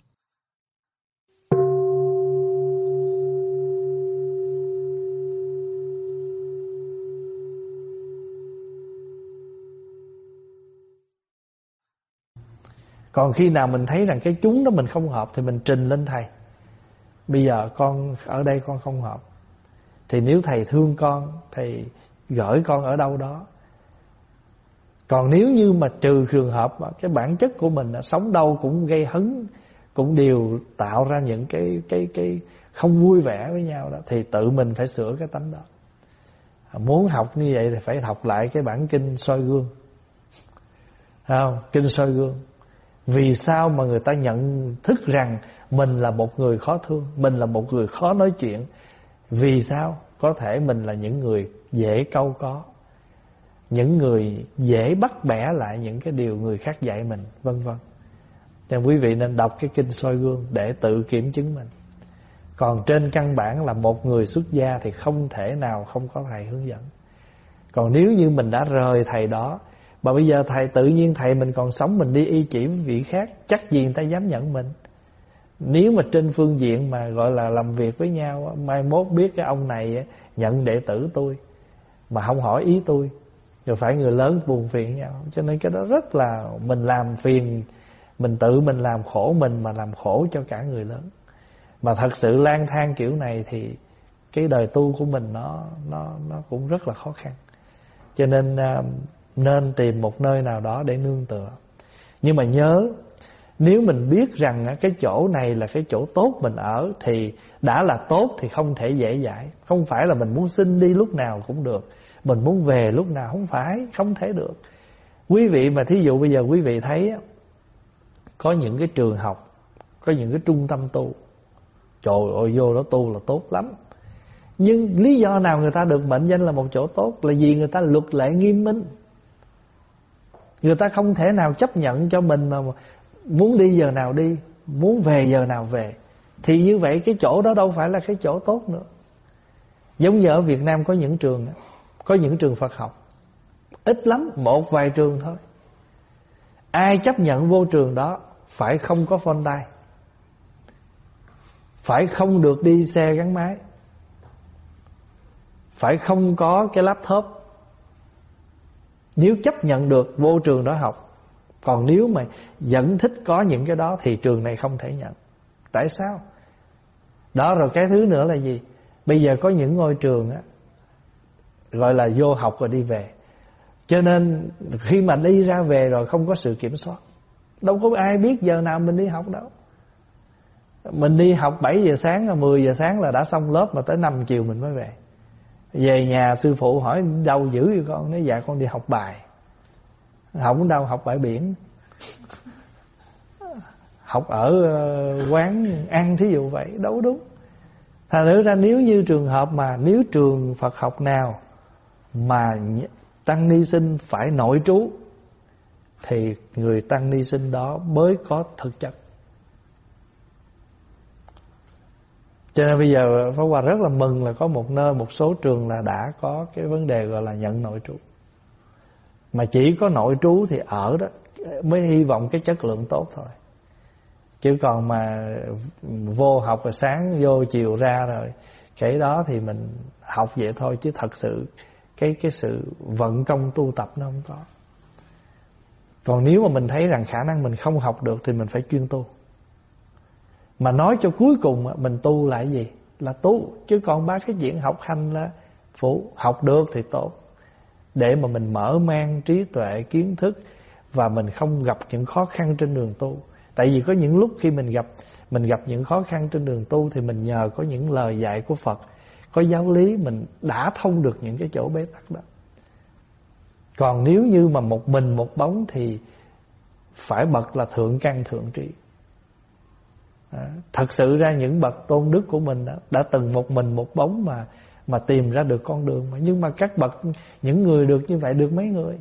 Còn khi nào mình thấy rằng cái chúng đó mình không hợp thì mình trình lên thầy: bây giờ con ở đây con không hợp. Thì nếu thầy thương con, thầy gửi con ở đâu đó. Còn nếu như mà trừ trường hợp cái bản chất của mình đã sống đâu cũng gây hấn, cũng đều tạo ra những cái cái cái không vui vẻ với nhau đó, thì tự mình phải sửa cái tánh đó. Muốn học như vậy thì phải học lại cái bản kinh soi gương, thấy không? Kinh soi gương. Vì sao mà người ta nhận thức rằng mình là một người khó thương, mình là một người khó nói chuyện? Vì sao? Có thể mình là những người dễ câu có, những người dễ bắt bẻ lại những cái điều người khác dạy mình, vân vân. Nên quý vị nên đọc cái kinh soi gương để tự kiểm chứng mình. Còn trên căn bản là một người xuất gia thì không thể nào không có thầy hướng dẫn. Còn nếu như mình đã rời thầy đó, mà bây giờ thầy tự nhiên thầy mình còn sống, mình đi y chỉ với vị khác, chắc gì người ta dám nhận mình. Nếu mà trên phương diện mà gọi là làm việc với nhau, mai mốt biết cái ông này nhận đệ tử tôi mà không hỏi ý tôi, rồi phải người lớn buồn phiền nhau. Cho nên cái đó rất là mình làm phiền, mình tự mình làm khổ mình mà làm khổ cho cả người lớn. Mà thật sự lang thang kiểu này thì cái đời tu của mình nó nó nó cũng rất là khó khăn. Cho nên nên tìm một nơi nào đó để nương tựa. Nhưng mà nhớ, nếu mình biết rằng cái chỗ này là cái chỗ tốt mình ở thì đã là tốt thì không thể dễ dãi. Không phải là mình muốn xin đi lúc nào cũng được, mình muốn về lúc nào, không phải, không thể được. Quý vị mà thí dụ bây giờ quý vị thấy có những cái trường học, có những cái trung tâm tu, trời ơi vô đó tu là tốt lắm. Nhưng lý do nào người ta được mệnh danh là một chỗ tốt? Là vì người ta luật lệ nghiêm minh. Người ta không thể nào chấp nhận cho mình mà muốn đi giờ nào đi, muốn về giờ nào về. Thì như vậy cái chỗ đó đâu phải là cái chỗ tốt nữa. Giống như ở Việt Nam có những trường, có những trường Phật học, ít lắm, một vài trường thôi. Ai chấp nhận vô trường đó phải không có phone tay, phải không được đi xe gắn máy, phải không có cái laptop. Nếu chấp nhận được vô trường đó học. Còn nếu mà vẫn thích có những cái đó thì trường này không thể nhận. Tại sao? Đó, rồi cái thứ nữa là gì? Bây giờ có những ngôi trường á, gọi là vô học rồi đi về. Cho nên khi mà đi ra về rồi không có sự kiểm soát. Đâu có ai biết giờ nào mình đi học đâu. Mình đi học bảy giờ sáng, mười giờ sáng là đã xong lớp, mà tới năm chiều mình mới về. Về nhà sư phụ hỏi đâu dữ vậy con? Nói dạ con đi học bài. Không đâu, học bãi biển, học ở quán ăn thí dụ vậy, đâu đúng. Thành thử ra nếu như trường hợp mà nếu trường Phật học nào mà tăng ni sinh phải nội trú thì người tăng ni sinh đó mới có thực chất. Cho nên bây giờ Pháp Hòa rất là mừng là có một nơi, một số trường là đã có cái vấn đề gọi là nhận nội trú. Mà chỉ có nội trú thì ở đó mới hy vọng cái chất lượng tốt thôi. Chứ còn mà vô học rồi sáng vô chiều ra rồi, cái đó thì mình học vậy thôi, chứ thật sự cái cái sự vận công tu tập nó không có. Còn nếu mà mình thấy rằng khả năng mình không học được thì mình phải chuyên tu. Mà nói cho cuối cùng mình tu là cái gì? Là tu. Chứ còn ba cái chuyện học hành là phụ. Học được thì tốt, để mà mình mở mang trí tuệ, kiến thức, và mình không gặp những khó khăn trên đường tu. Tại vì có những lúc khi mình gặp Mình gặp những khó khăn trên đường tu thì mình nhờ có những lời dạy của Phật, có giáo lý, mình đã thông được những cái chỗ bế tắc đó. Còn nếu như mà một mình một bóng thì phải bậc là thượng căn thượng trí. À, thật sự ra những bậc tôn đức của mình đã, đã từng một mình một bóng mà mà tìm ra được con đường mà. Nhưng mà các bậc, những người được như vậy được mấy người?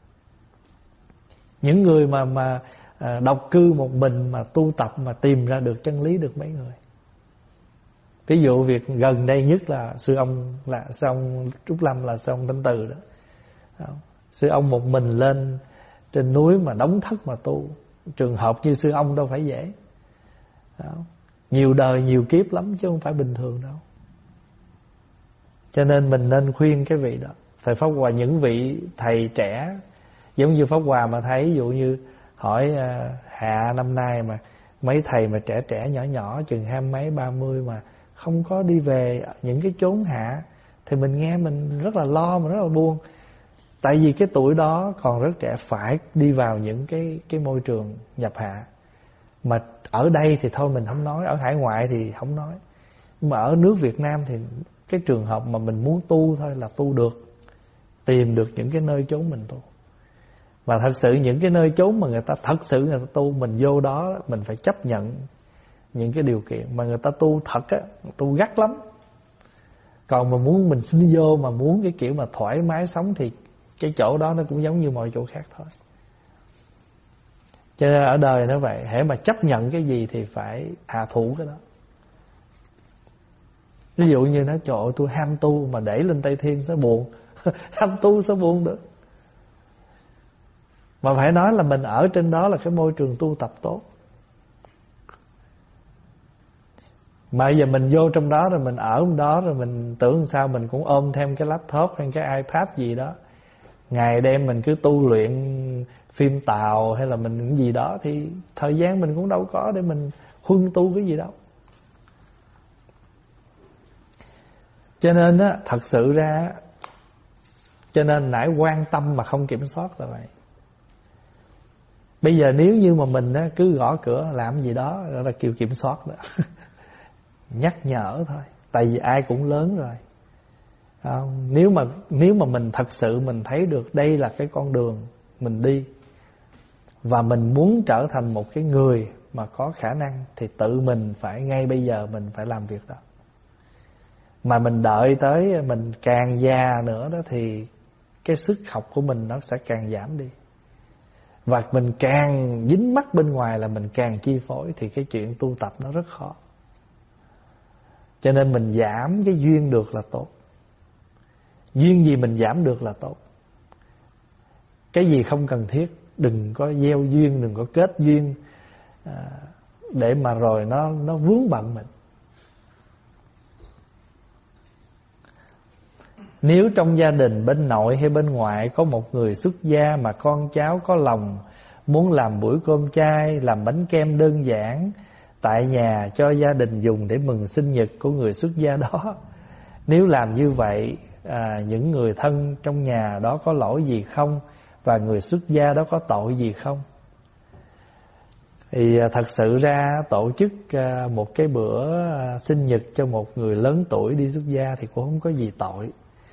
Những người mà mà à, độc cư một mình mà tu tập mà tìm ra được chân lý được mấy người? Ví dụ việc gần đây nhất là sư ông là sư ông Trúc Lâm, là sư ông Thanh Từ đó. Sư ông một mình lên trên núi mà đóng thất mà tu. Trường hợp như sư ông đâu phải dễ. Đó. Nhiều đời nhiều kiếp lắm chứ không phải bình thường đâu. Cho nên mình nên khuyên cái vị đó. Thầy Pháp Hòa, những vị thầy trẻ giống như Pháp Hòa mà thấy, ví dụ như hỏi uh, hạ năm nay mà mấy thầy mà trẻ trẻ nhỏ nhỏ chừng hai mấy ba mươi mà không có đi về những cái chốn hạ, thì mình nghe mình rất là lo, mà rất là buồn. Tại vì cái tuổi đó còn rất trẻ, phải đi vào những cái cái môi trường nhập hạ. Mà ở đây thì thôi mình không nói, ở hải ngoại thì không nói. Nhưng mà ở nước Việt Nam thì cái trường hợp mà mình muốn tu thôi là tu được, tìm được những cái nơi chốn mình tu. Mà thật sự những cái nơi chốn mà người ta thật sự người ta tu, mình vô đó mình phải chấp nhận những cái điều kiện. Mà người ta tu thật á, tu gắt lắm. Còn mà muốn mình xin vô mà muốn cái kiểu mà thoải mái sống thì cái chỗ đó nó cũng giống như mọi chỗ khác thôi. Cho nên ở đời nó vậy, hễ mà chấp nhận cái gì thì phải hạ thủ cái đó. Ví dụ như nó trời ơi tôi ham tu mà đẩy lên Tây Thiên sẽ buồn. Ham tu sẽ buồn được. Mà phải nói là mình ở trên đó là cái môi trường tu tập tốt. Mà giờ mình vô trong đó rồi mình ở trong đó rồi mình tưởng sao mình cũng ôm thêm cái laptop hay cái iPad gì đó. Ngày đêm mình cứ tu luyện phim Tàu hay là mình cái gì đó, thì thời gian mình cũng đâu có để mình huân tu cái gì đâu. Cho nên á, thật sự ra, cho nên nãy quan tâm mà không kiểm soát là vậy. Bây giờ nếu như mà mình á, cứ gõ cửa làm gì đó, đó là kêu kiểm soát đó. Nhắc nhở thôi. Tại vì ai cũng lớn rồi. À, nếu mà nếu mà mình thật sự mình thấy được đây là cái con đường mình đi, và mình muốn trở thành một cái người mà có khả năng, thì tự mình phải ngay bây giờ mình phải làm việc đó. Mà mình đợi tới mình càng già nữa đó, thì cái sức học của mình nó sẽ càng giảm đi. Và mình càng dính mắc bên ngoài là mình càng chi phối, thì cái chuyện tu tập nó rất khó. Cho nên mình giảm cái duyên được là tốt. Duyên gì mình giảm được là tốt. Cái gì không cần thiết đừng có gieo duyên, đừng có kết duyên à, để mà rồi nó nó vướng bận mình. Nếu trong gia đình bên nội hay bên ngoại có một người xuất gia mà con cháu có lòng muốn làm buổi cơm chay, làm bánh kem đơn giản tại nhà cho gia đình dùng để mừng sinh nhật của người xuất gia đó, nếu làm như vậy, à, những người thân trong nhà đó có lỗi gì không? Và người xuất gia đó có tội gì không? Thì thật sự ra tổ chức một cái bữa sinh nhật cho một người lớn tuổi đi xuất gia thì cũng không có gì tội.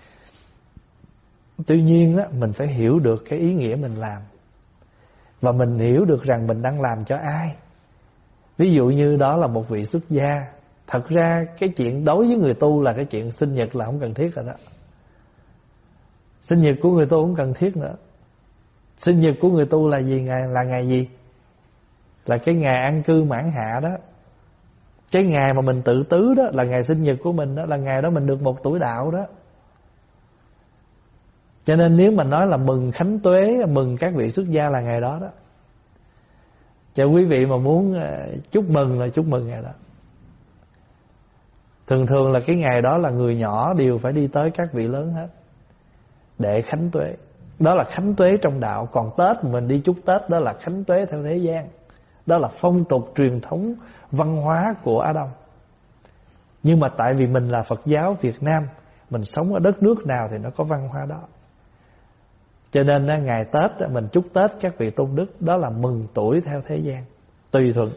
Tuy nhiên á, mình phải hiểu được cái ý nghĩa mình làm, và mình hiểu được rằng mình đang làm cho ai. Ví dụ như đó là một vị xuất gia, thật ra cái chuyện đối với người tu là cái chuyện sinh nhật là không cần thiết rồi đó. Sinh nhật của người tu không cần thiết nữa. Sinh nhật của người tu là gì? Ngày là ngày gì? Là cái ngày an cư mãn hạ đó. Cái ngày mà mình tự tứ đó là ngày sinh nhật của mình đó, là ngày đó mình được một tuổi đạo đó. Cho nên nếu mà nói là mừng khánh tuế, mừng các vị xuất gia là ngày đó đó. Cho quý vị mà muốn chúc mừng là chúc mừng ngày đó. Thường thường là cái ngày đó là người nhỏ đều phải đi tới các vị lớn hết để khánh tuế. Đó là khánh tuế trong đạo. Còn Tết mình đi chúc Tết đó là khánh tuế theo thế gian. Đó là phong tục truyền thống văn hóa của Á Đông. Nhưng mà tại vì mình là Phật giáo Việt Nam, mình sống ở đất nước nào thì nó có văn hóa đó. Cho nên ngày Tết mình chúc Tết các vị tôn đức, đó là mừng tuổi theo thế gian, tùy thuận.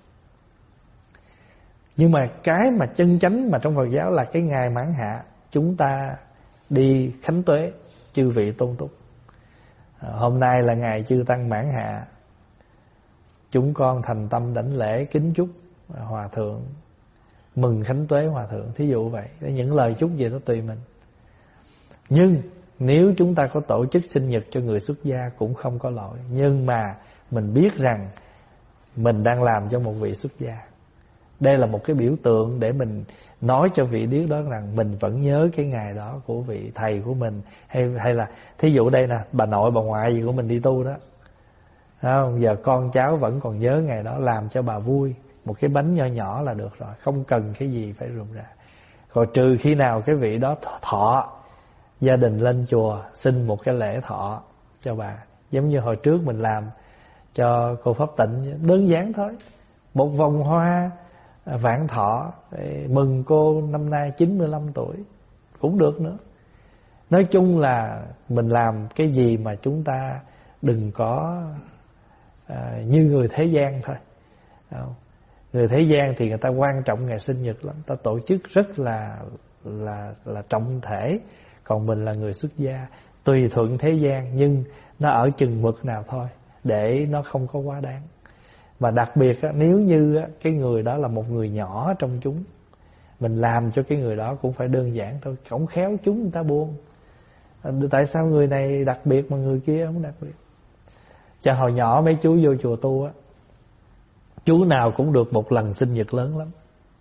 Nhưng mà cái mà chân chánh mà trong Phật giáo là cái ngày mãn hạ, chúng ta đi khánh tuế chư vị tôn túc. Hôm nay là ngày chư tăng mãn hạ, chúng con thành tâm đảnh lễ kính chúc hòa thượng, mừng khánh tuế hòa thượng, thí dụ vậy. Những lời chúc gì đó tùy mình. Nhưng nếu chúng ta có tổ chức sinh nhật cho người xuất gia cũng không có lỗi. Nhưng mà mình biết rằng mình đang làm cho một vị xuất gia. Đây là một cái biểu tượng để mình nói cho vị biết đó rằng mình vẫn nhớ cái ngày đó của vị thầy của mình. Hay, hay là thí dụ đây nè, bà nội bà ngoại gì của mình đi tu đó, không? Giờ con cháu vẫn còn nhớ ngày đó, làm cho bà vui. Một cái bánh nho nhỏ là được rồi, không cần cái gì phải rườm rà. Còn trừ khi nào cái vị đó thọ, gia đình lên chùa xin một cái lễ thọ cho bà. Giống như hồi trước mình làm cho cô Pháp Tịnh, đơn giản thôi, một vòng hoa vạn thọ để mừng cô năm nay chín mươi lăm tuổi cũng được nữa. Nói chung là mình làm cái gì mà chúng ta đừng có à, như người thế gian thôi. Người thế gian thì người ta quan trọng ngày sinh nhật lắm, ta tổ chức rất là là là trọng thể. Còn mình là người xuất gia, tùy thuận thế gian, nhưng nó ở chừng mực nào thôi, để nó không có quá đáng. Và đặc biệt nếu như cái người đó là một người nhỏ trong chúng, mình làm cho cái người đó cũng phải đơn giản thôi, không khéo chúng người ta buông. Tại sao người này đặc biệt mà người kia không đặc biệt? Cho hồi nhỏ mấy chú vô chùa tu á, chú nào cũng được một lần sinh nhật lớn lắm.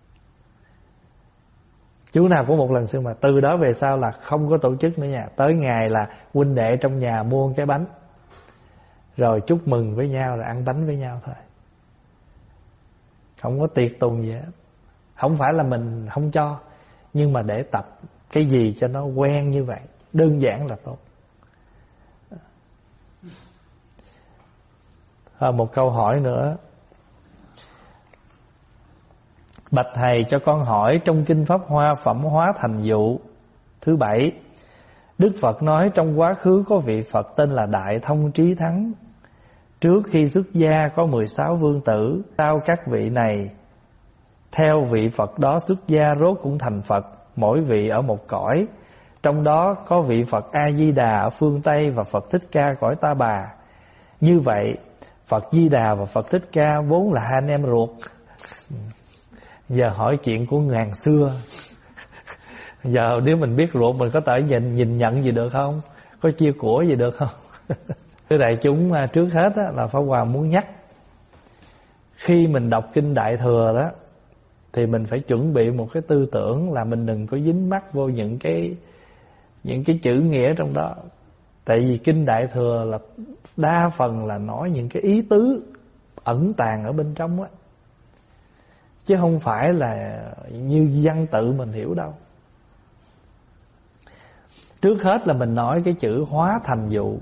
Chú nào cũng một lần sinh mà từ đó về sau là không có tổ chức nữa nha. Tới ngày là huynh đệ trong nhà mua cái bánh, rồi chúc mừng với nhau, rồi ăn bánh với nhau thôi. Không có tiệc tùng gì hết. Không phải là mình không cho, nhưng mà để tập cái gì cho nó quen như vậy, đơn giản là tốt. À, một câu hỏi nữa. Bạch thầy cho con hỏi, trong kinh Pháp Hoa phẩm hóa thành dụ thứ bảy, Đức Phật nói trong quá khứ có vị Phật tên là Đại Thông Trí Thắng. Trước khi xuất gia có mười sáu vương tử. Sau các vị này theo vị Phật đó xuất gia rốt cũng thành Phật, mỗi vị ở một cõi. Trong đó có vị Phật A-di-đà ở phương Tây và Phật Thích Ca cõi Ta Bà. Như vậy Phật Di Đà và Phật Thích Ca vốn là hai anh em ruột. Giờ hỏi chuyện của ngàn xưa. Giờ nếu mình biết ruột, mình có thể nhìn, nhìn nhận gì được không? Có chia của gì được không? Thưa đại chúng, trước hết á, là Pháp Hòa muốn nhắc, khi mình đọc kinh Đại Thừa đó thì mình phải chuẩn bị một cái tư tưởng là mình đừng có dính mắc vô những cái những cái chữ nghĩa trong đó. Tại vì kinh Đại Thừa là đa phần là nói những cái ý tứ ẩn tàng ở bên trong á, chứ không phải là như văn tự mình hiểu đâu. Trước hết là mình nói cái chữ hóa thành dụ.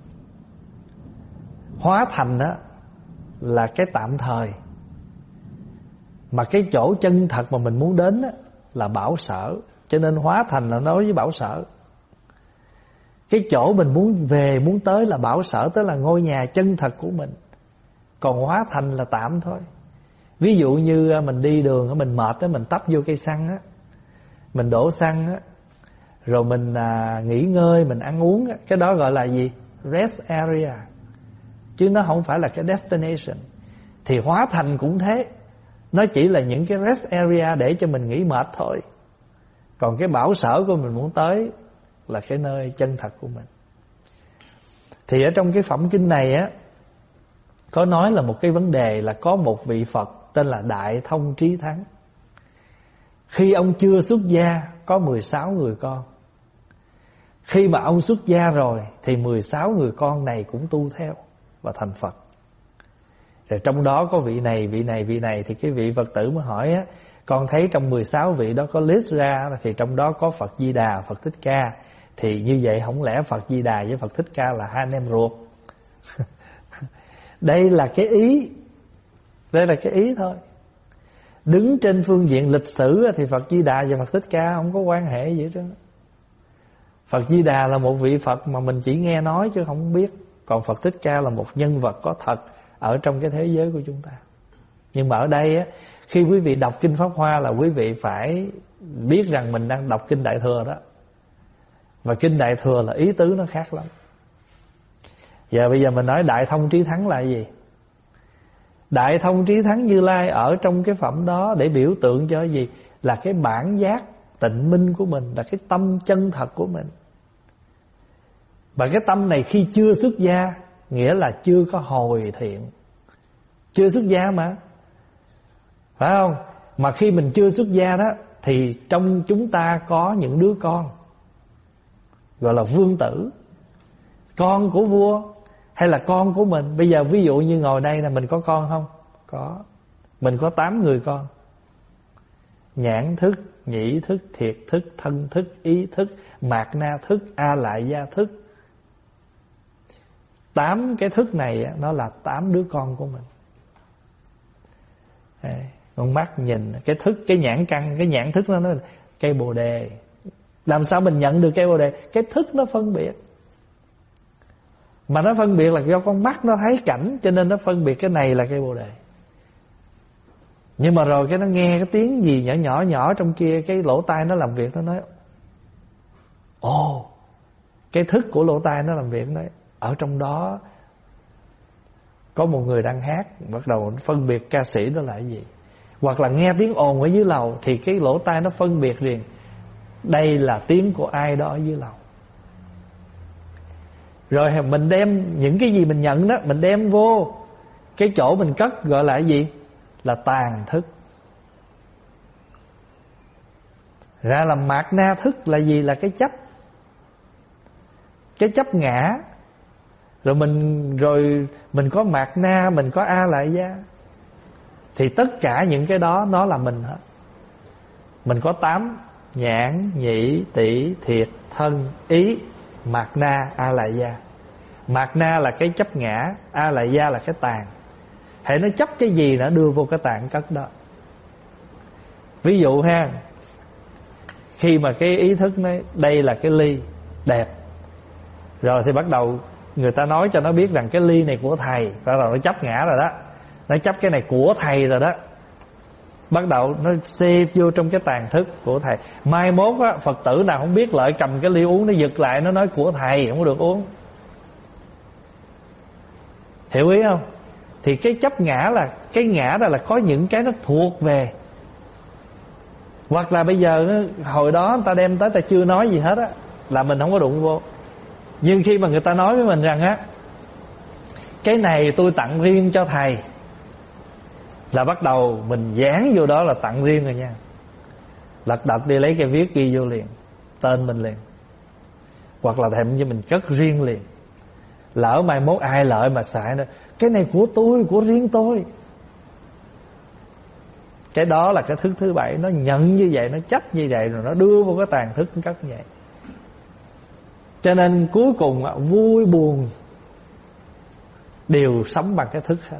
Hóa thành đó là cái tạm thời, mà cái chỗ chân thật mà mình muốn đến đó là bảo sở. Cho nên hóa thành là nói với bảo sở. Cái chỗ mình muốn về, muốn tới là bảo sở, tức là ngôi nhà chân thật của mình. Còn hóa thành là tạm thôi. Ví dụ như mình đi đường, mình mệt đó, mình tấp vô cây xăng á, mình đổ xăng á, rồi mình à, nghỉ ngơi, mình ăn uống á, cái đó gọi là gì? Rest area. Chứ nó không phải là cái destination. Thì hóa thành cũng thế, nó chỉ là những cái rest area để cho mình nghỉ mệt thôi. Còn cái bảo sở của mình muốn tới là cái nơi chân thật của mình. Thì ở trong cái phẩm kinh này á, có nói là một cái vấn đề là có một vị Phật tên là Đại Thông Trí Thắng. Khi ông chưa xuất gia có mười sáu người con. Khi mà ông xuất gia rồi thì mười sáu người con này cũng tu theo và thành Phật. Rồi trong đó có vị này, vị này, vị này. Thì cái vị Phật tử mới hỏi á, con thấy trong mười sáu vị đó có list ra, thì trong đó có Phật Di Đà, Phật Thích Ca. Thì như vậy không lẽ Phật Di Đà với Phật Thích Ca là hai anh em ruột? Đây là cái ý, đây là cái ý thôi. Đứng trên phương diện lịch sử thì Phật Di Đà và Phật Thích Ca không có quan hệ gì hết trơn. Phật Di Đà là một vị Phật mà mình chỉ nghe nói chứ không biết. Còn Phật Thích Ca là một nhân vật có thật ở trong cái thế giới của chúng ta. Nhưng mà ở đây á, khi quý vị đọc kinh Pháp Hoa là quý vị phải biết rằng mình đang đọc kinh Đại Thừa đó. Và kinh Đại Thừa là ý tứ nó khác lắm. Giờ bây giờ mình nói Đại Thông Trí Thắng là gì? Đại Thông Trí Thắng Như Lai ở trong cái phẩm đó để biểu tượng cho gì? Là cái bản giác tịnh minh của mình, là cái tâm chân thật của mình. Và cái tâm này khi chưa xuất gia nghĩa là chưa có hồi thiện. Chưa xuất gia mà, phải không? Mà khi mình chưa xuất gia đó thì trong chúng ta có những đứa con gọi là vương tử, con của vua hay là con của mình. Bây giờ ví dụ như ngồi đây là mình có con không? Có. Mình có tám người con. Nhãn thức, nhĩ thức, thiệt thức, thân thức, ý thức, mạt na thức, a lại gia thức. Tám cái thức này nó là tám đứa con của mình. Con mắt nhìn cái thức, cái nhãn căn, cái nhãn thức nó là cây bồ đề. Làm sao mình nhận được cây bồ đề? Cái thức nó phân biệt. Mà nó phân biệt là do con mắt nó thấy cảnh, cho nên nó phân biệt cái này là cây bồ đề. Nhưng mà rồi cái nó nghe cái tiếng gì nhỏ nhỏ nhỏ trong kia, cái lỗ tai nó làm việc, nó nói ồ, oh, cái thức của lỗ tai nó làm việc đấy. Ở trong đó có một người đang hát, bắt đầu phân biệt ca sĩ đó là cái gì. Hoặc là nghe tiếng ồn ở dưới lầu thì cái lỗ tai nó phân biệt liền, đây là tiếng của ai đó ở dưới lầu. Rồi mình đem những cái gì mình nhận đó, mình đem vô cái chỗ mình cất, gọi là cái gì? Là tàn thức. Ra là mạt na thức là gì? Là cái chấp. Cái chấp ngã. Rồi mình rồi mình có mạt na, mình có a lại gia. Thì tất cả những cái đó nó là mình hết. Mình có tám: nhãn, nhĩ, tỷ, thiệt, thân, ý, mạt na, a lại gia. Mạt na là cái chấp ngã, a lại gia là cái tàn. Hãy nó chấp cái gì nó đưa vô cái tàn cất đó. Ví dụ ha, khi mà cái ý thức nói đây là cái ly đẹp, rồi thì bắt đầu người ta nói cho nó biết rằng cái ly này của thầy, bắt đầu nó chấp ngã rồi đó. Nó chấp cái này của thầy rồi đó. Bắt đầu nó xếp vô trong cái tàn thức của thầy. Mai mốt á, Phật tử nào không biết lợi cầm cái ly uống, nó giật lại, nó nói của thầy, không có được uống. Hiểu ý không? Thì cái chấp ngã là, cái ngã đó là có những cái nó thuộc về. Hoặc là bây giờ hồi đó người ta đem tới, ta chưa nói gì hết á, là mình không có đụng vô. Nhưng khi mà người ta nói với mình rằng á, cái này tôi tặng riêng cho thầy, là bắt đầu mình dán vô đó là tặng riêng rồi nha. Lật đật đi lấy cái viết ghi vô liền, tên mình liền. Hoặc là thèm cho mình cất riêng liền. Lỡ mai mốt ai lợi mà xài nữa, cái này của tôi, của riêng tôi. Cái đó là cái thức thứ bảy. Nó nhận như vậy, nó chấp như vậy, rồi nó đưa vô cái tàn thức cất như vậy. Cho nên cuối cùng vui buồn đều sống bằng cái thức hết.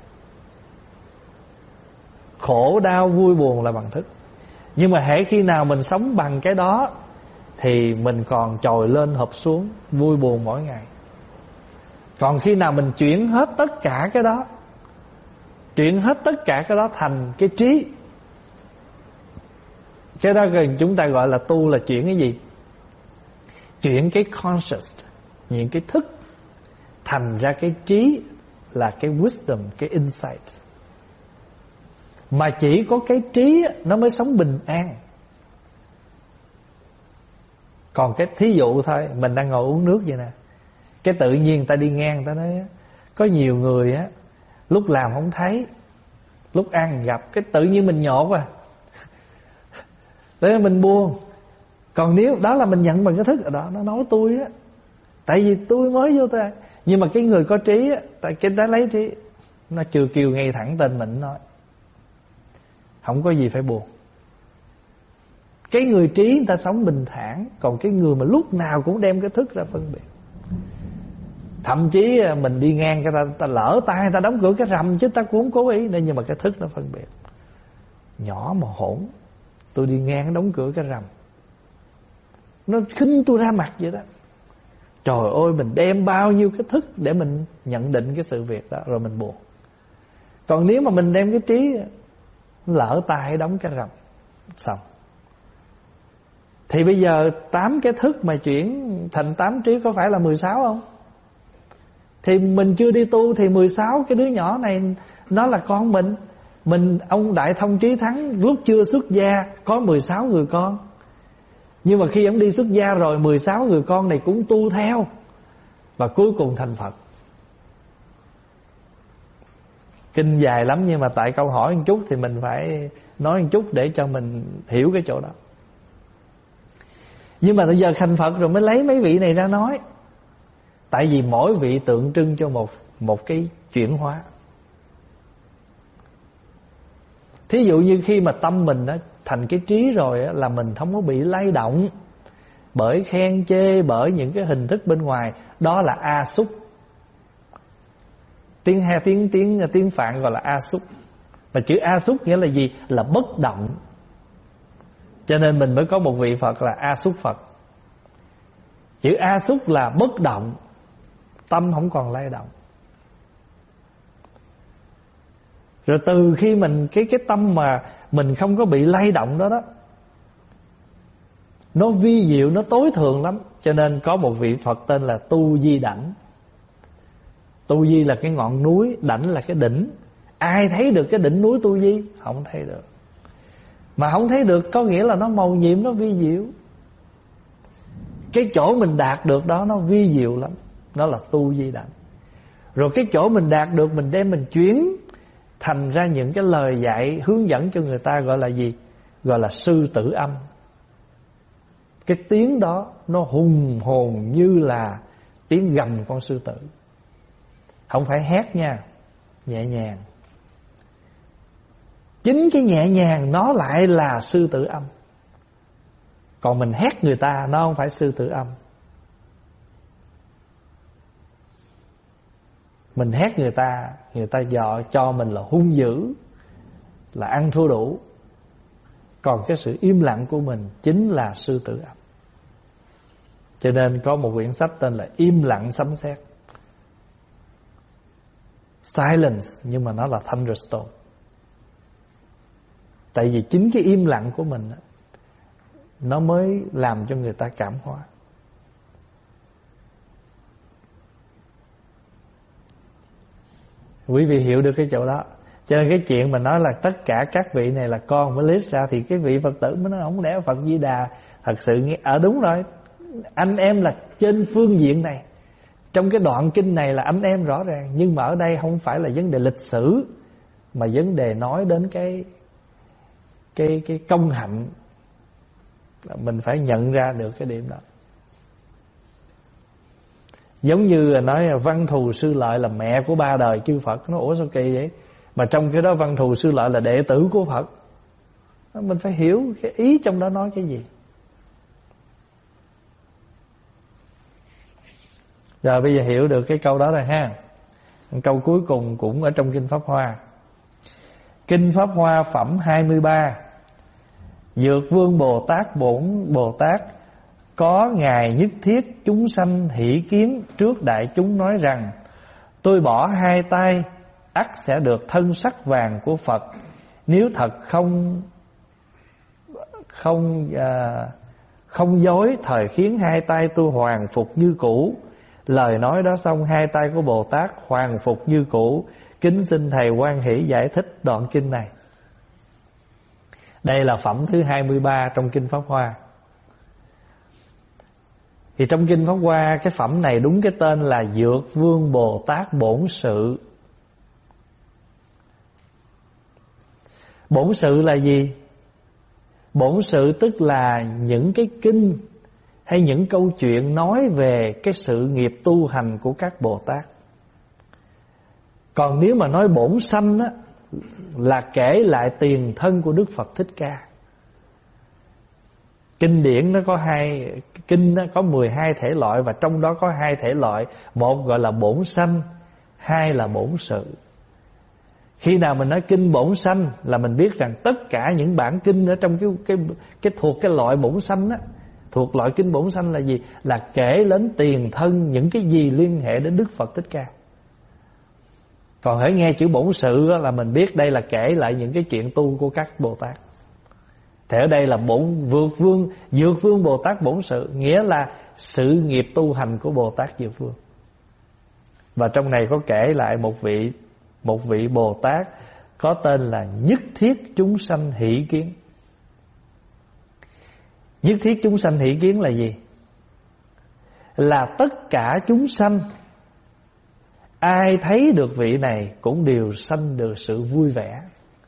Khổ đau vui buồn là bằng thức. Nhưng mà hễ khi nào mình sống bằng cái đó thì mình còn trồi lên hợp xuống, vui buồn mỗi ngày. Còn khi nào mình chuyển hết tất cả cái đó, chuyển hết tất cả cái đó thành cái trí, cái đó chúng ta gọi là tu là chuyển cái gì? Chuyển cái conscious, những cái thức, thành ra cái trí là cái wisdom, cái insight. Mà chỉ có cái trí nó mới sống bình an. Còn cái thí dụ thôi, mình đang ngồi uống nước vậy nè, cái tự nhiên người ta đi ngang, người ta nói có nhiều người á, lúc làm không thấy, lúc ăn gặp, cái tự nhiên mình nhột à, để mình buồn. Còn nếu đó là mình nhận bằng cái thức ở đó, nó nói tôi á, tại vì tôi mới vô ta. Nhưng mà cái người có trí á, tại cái đó lấy trí, nó chưa kêu ngay thẳng tên mình nói, không có gì phải buồn. Cái người trí người ta sống bình thản. Còn cái người mà lúc nào cũng đem cái thức ra phân biệt. Thậm chí mình đi ngang cái ta, ta lỡ tay người ta đóng cửa cái rầm, chứ ta cũng không cố ý. Nên nhưng mà cái thức nó phân biệt. Nhỏ mà hỗn, tôi đi ngang đóng cửa cái rầm, nó khinh tôi ra mặt vậy đó. Trời ơi, mình đem bao nhiêu cái thức để mình nhận định cái sự việc đó, rồi mình buồn. Còn nếu mà mình đem cái trí, lỡ tay đóng cái rầm, xong. Thì bây giờ tám cái thức mà chuyển thành tám trí có phải là mười sáu không? Thì mình chưa đi tu thì mười sáu cái đứa nhỏ này nó là con mình. Mình, ông Đại Thông Trí Thắng lúc chưa xuất gia có mười sáu người con. Nhưng mà khi ông đi xuất gia rồi, mười sáu người con này cũng tu theo, và cuối cùng thành Phật. Kinh dài lắm, nhưng mà tại câu hỏi một chút thì mình phải nói một chút để cho mình hiểu cái chỗ đó. Nhưng mà bây giờ thành Phật rồi mới lấy mấy vị này ra nói. Tại vì mỗi vị tượng trưng cho một, một cái chuyển hóa. Thí dụ như khi mà tâm mình đã thành cái trí rồi á, là mình không có bị lay động bởi khen chê, bởi những cái hình thức bên ngoài. Đó là A Xúc. Tiếng hai tiếng tiếng tiếng Phạn gọi là A Xúc. Và chữ A Xúc nghĩa là gì? Là bất động. Cho nên mình mới có một vị Phật là A Xúc Phật. Chữ A Xúc là bất động, tâm không còn lay động. Rồi từ khi mình cái cái tâm mà mình không có bị lay động đó đó, nó vi diệu, nó tối thượng lắm. Cho nên có một vị Phật tên là Tu Di Đảnh. Tu Di là cái ngọn núi, Đảnh là cái đỉnh. Ai thấy được cái đỉnh núi Tu Di? Không thấy được. Mà không thấy được có nghĩa là nó màu nhiệm, nó vi diệu. Cái chỗ mình đạt được đó nó vi diệu lắm. Đó là Tu Di Đảnh. Rồi cái chỗ mình đạt được, mình đem mình chuyển thành ra những cái lời dạy hướng dẫn cho người ta, gọi là gì? Gọi là sư tử âm. Cái tiếng đó nó hùng hồn như là tiếng gầm con sư tử. Không phải hét nha, nhẹ nhàng. Chính cái nhẹ nhàng nó lại là sư tử âm. Còn mình hét người ta, nó không phải sư tử âm. Mình hét người ta, người ta dọ cho mình là hung dữ, là ăn thua đủ. Còn cái sự im lặng của mình chính là sư tử ập. Cho nên có một quyển sách tên là Im lặng sấm sét. Silence, nhưng mà nó là thunderstorm. Tại vì chính cái im lặng của mình nó mới làm cho người ta cảm hóa. Quý vị hiểu được cái chỗ đó. Cho nên cái chuyện mà nói là tất cả các vị này là con mới list ra, thì cái vị Phật tử mới nói không lẽ Phật Di Đà thật sự nghe ở. À, đúng rồi, anh em là trên phương diện này. Trong cái đoạn kinh này là anh em rõ ràng. Nhưng mà ở đây không phải là vấn đề lịch sử, mà vấn đề nói đến cái Cái, cái công hạnh. Mình phải nhận ra được cái điểm đó. Giống như là nói Văn Thù Sư Lợi là mẹ của ba đời chư Phật. Nó ủa sao kỳ vậy? Mà trong cái đó Văn Thù Sư Lợi là đệ tử của Phật. Mình phải hiểu cái ý trong đó nói cái gì. Rồi bây giờ hiểu được cái câu đó rồi ha. Câu cuối cùng cũng ở trong Kinh Pháp Hoa. Kinh Pháp Hoa phẩm hai mươi ba. Dược Vương Bồ Tát Bổn Bồ Tát có ngài nhất thiết chúng sanh hỷ kiến trước đại chúng nói rằng: tôi bỏ hai tay ắt sẽ được thân sắc vàng của Phật. Nếu thật không Không à, Không dối thời khiến hai tay tôi hoàn phục như cũ. Lời nói đó xong, hai tay của Bồ Tát hoàn phục như cũ. Kính xin Thầy Hoan Hỷ giải thích đoạn kinh này. Đây là phẩm thứ hai mươi ba trong Kinh Pháp Hoa. Thì trong Kinh Pháp Hoa, cái phẩm này đúng cái tên là Dược Vương Bồ Tát Bổn Sự. Bổn sự là gì? Bổn sự tức là những cái kinh hay những câu chuyện nói về cái sự nghiệp tu hành của các Bồ Tát. Còn nếu mà nói bổn sanh á, là kể lại tiền thân của Đức Phật Thích Ca. Kinh điển nó có hai, kinh nó có mười hai thể loại, và trong đó có hai thể loại. Một gọi là bổn sanh, hai là bổn sự. Khi nào mình nói kinh bổn sanh là mình biết rằng tất cả những bản kinh ở trong cái cái cái thuộc cái loại bổn sanh á, thuộc loại kinh bổn sanh là gì? Là kể đến tiền thân, những cái gì liên hệ đến Đức Phật Thích Ca. Còn hãy nghe chữ bổn sự là mình biết đây là kể lại những cái chuyện tu của các Bồ Tát. Thì ở đây là bổn vượt vương, Dược Vương Bồ Tát Bổn Sự, nghĩa là sự nghiệp tu hành của Bồ Tát Dược Vương. Và trong này có kể lại một vị một vị Bồ Tát có tên là Nhất Thiết Chúng Sanh Hỷ Kiến. Nhất Thiết Chúng Sanh Hỷ Kiến là gì? Là tất cả chúng sanh, ai thấy được vị này cũng đều sanh được sự vui vẻ.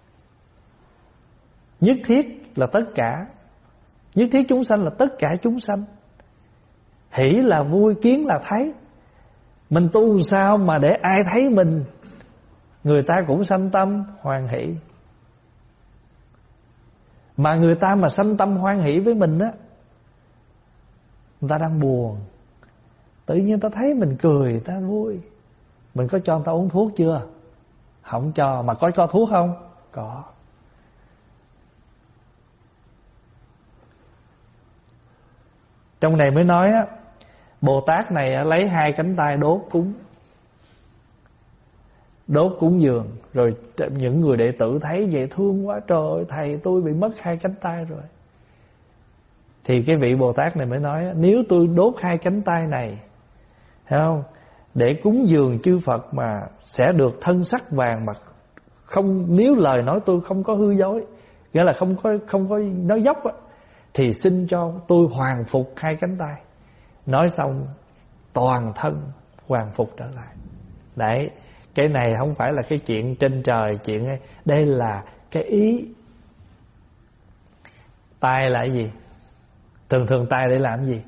Nhất thiết là tất cả, nhất thiết chúng sanh là tất cả chúng sanh. Hỷ là vui, kiến là thấy. Mình tu làm sao mà để ai thấy mình người ta cũng sanh tâm hoan hỷ. Mà người ta mà sanh tâm hoan hỷ với mình á, người ta đang buồn, tự nhiên ta thấy mình cười, ta vui. Mình có cho người ta uống thuốc chưa? Không cho. Mà có cho thuốc không? Có. Trong này mới nói á, Bồ Tát này lấy hai cánh tay đốt cúng, đốt cúng dường. Rồi những người đệ tử thấy vậy thương quá, trời ơi thầy tôi bị mất hai cánh tay rồi. Thì cái vị Bồ Tát này mới nói, nếu tôi đốt hai cánh tay này, thấy không, để cúng dường chư Phật mà sẽ được thân sắc vàng, mà không, nếu lời nói tôi không có hư dối, nghĩa là không có không có nói dốc á, thì xin cho tôi hoàn phục hai cánh tay. Nói xong toàn thân hoàn phục trở lại. Đấy, cái này không phải là cái chuyện trên trời, chuyện ấy. Đây là cái ý. Tay là cái gì? Thường thường tay để làm gì?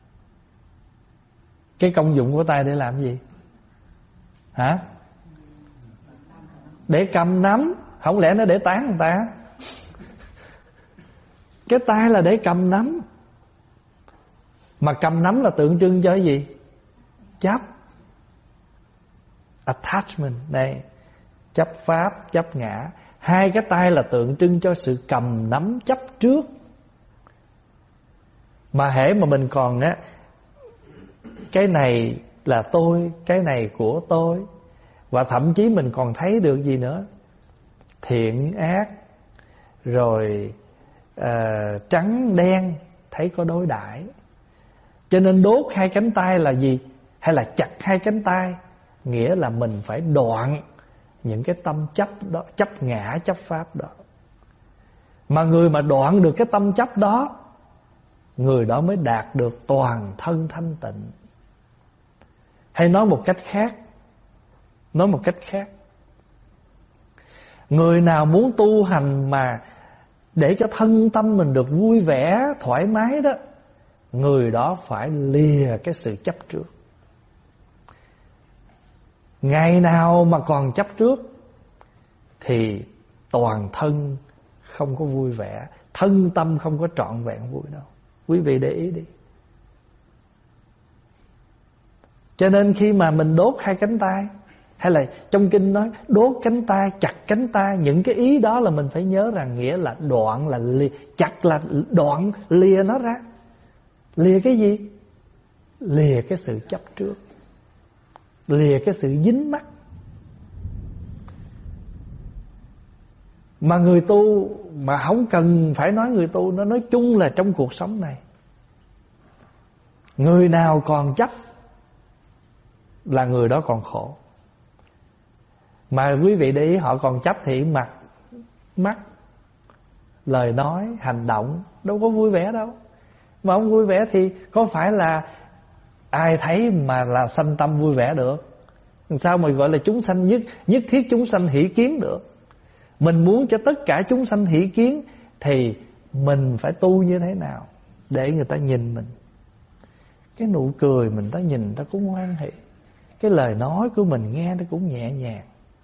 Cái công dụng của tay để làm gì? Hả? Để cầm nắm. Không lẽ nó để tán người ta? Cái tay là để cầm nắm. Mà cầm nắm là tượng trưng cho cái gì? Chấp. attachment đây, chấp pháp, chấp ngã. Hai cái tay là tượng trưng cho sự cầm nắm chấp trước. Mà hễ mà mình còn á, cái này là tôi, cái này của tôi, và thậm chí mình còn thấy được gì nữa, thiện ác, rồi uh, trắng đen, thấy có đối đãi. Cho nên đốt hai cánh tay là gì? Hay là chặt hai cánh tay, nghĩa là mình phải đoạn những cái tâm chấp đó, chấp ngã, chấp pháp đó. Mà người mà đoạn được cái tâm chấp đó, người đó mới đạt được toàn thân thanh tịnh. Hay nói một cách khác, nói một cách khác, người nào muốn tu hành mà để cho thân tâm mình được vui vẻ, thoải mái đó, người đó phải lìa cái sự chấp trước. Ngày nào mà còn chấp trước thì toàn thân không có vui vẻ, thân tâm không có trọn vẹn vui đâu. Quý vị để ý đi. Cho nên khi mà mình đốt hai cánh tay, hay là trong kinh nói đốt cánh tay, chặt cánh tay, những cái ý đó là mình phải nhớ rằng nghĩa là đoạn là lìa, chặt là đoạn, lìa nó ra. Lìa cái gì? Lìa cái sự chấp trước, lìa cái sự dính mắc. Mà người tu mà không cần phải nói người tu, nó nói chung là trong cuộc sống này, người nào còn chấp là người đó còn khổ. Mà quý vị để ý, họ còn chấp thì mặt, mắt, lời nói, hành động đâu có vui vẻ đâu. Mà không vui vẻ thì có phải là ai thấy mà là sanh tâm vui vẻ được? Sao mà gọi là chúng sanh nhất nhất thiết chúng sanh hỷ kiến được? Mình muốn cho tất cả chúng sanh hỷ kiến thì mình phải tu như thế nào để người ta nhìn mình? Cái nụ cười mình ta nhìn ta cũng hoan hỷ, cái lời nói của mình nghe nó cũng nhẹ nhàng.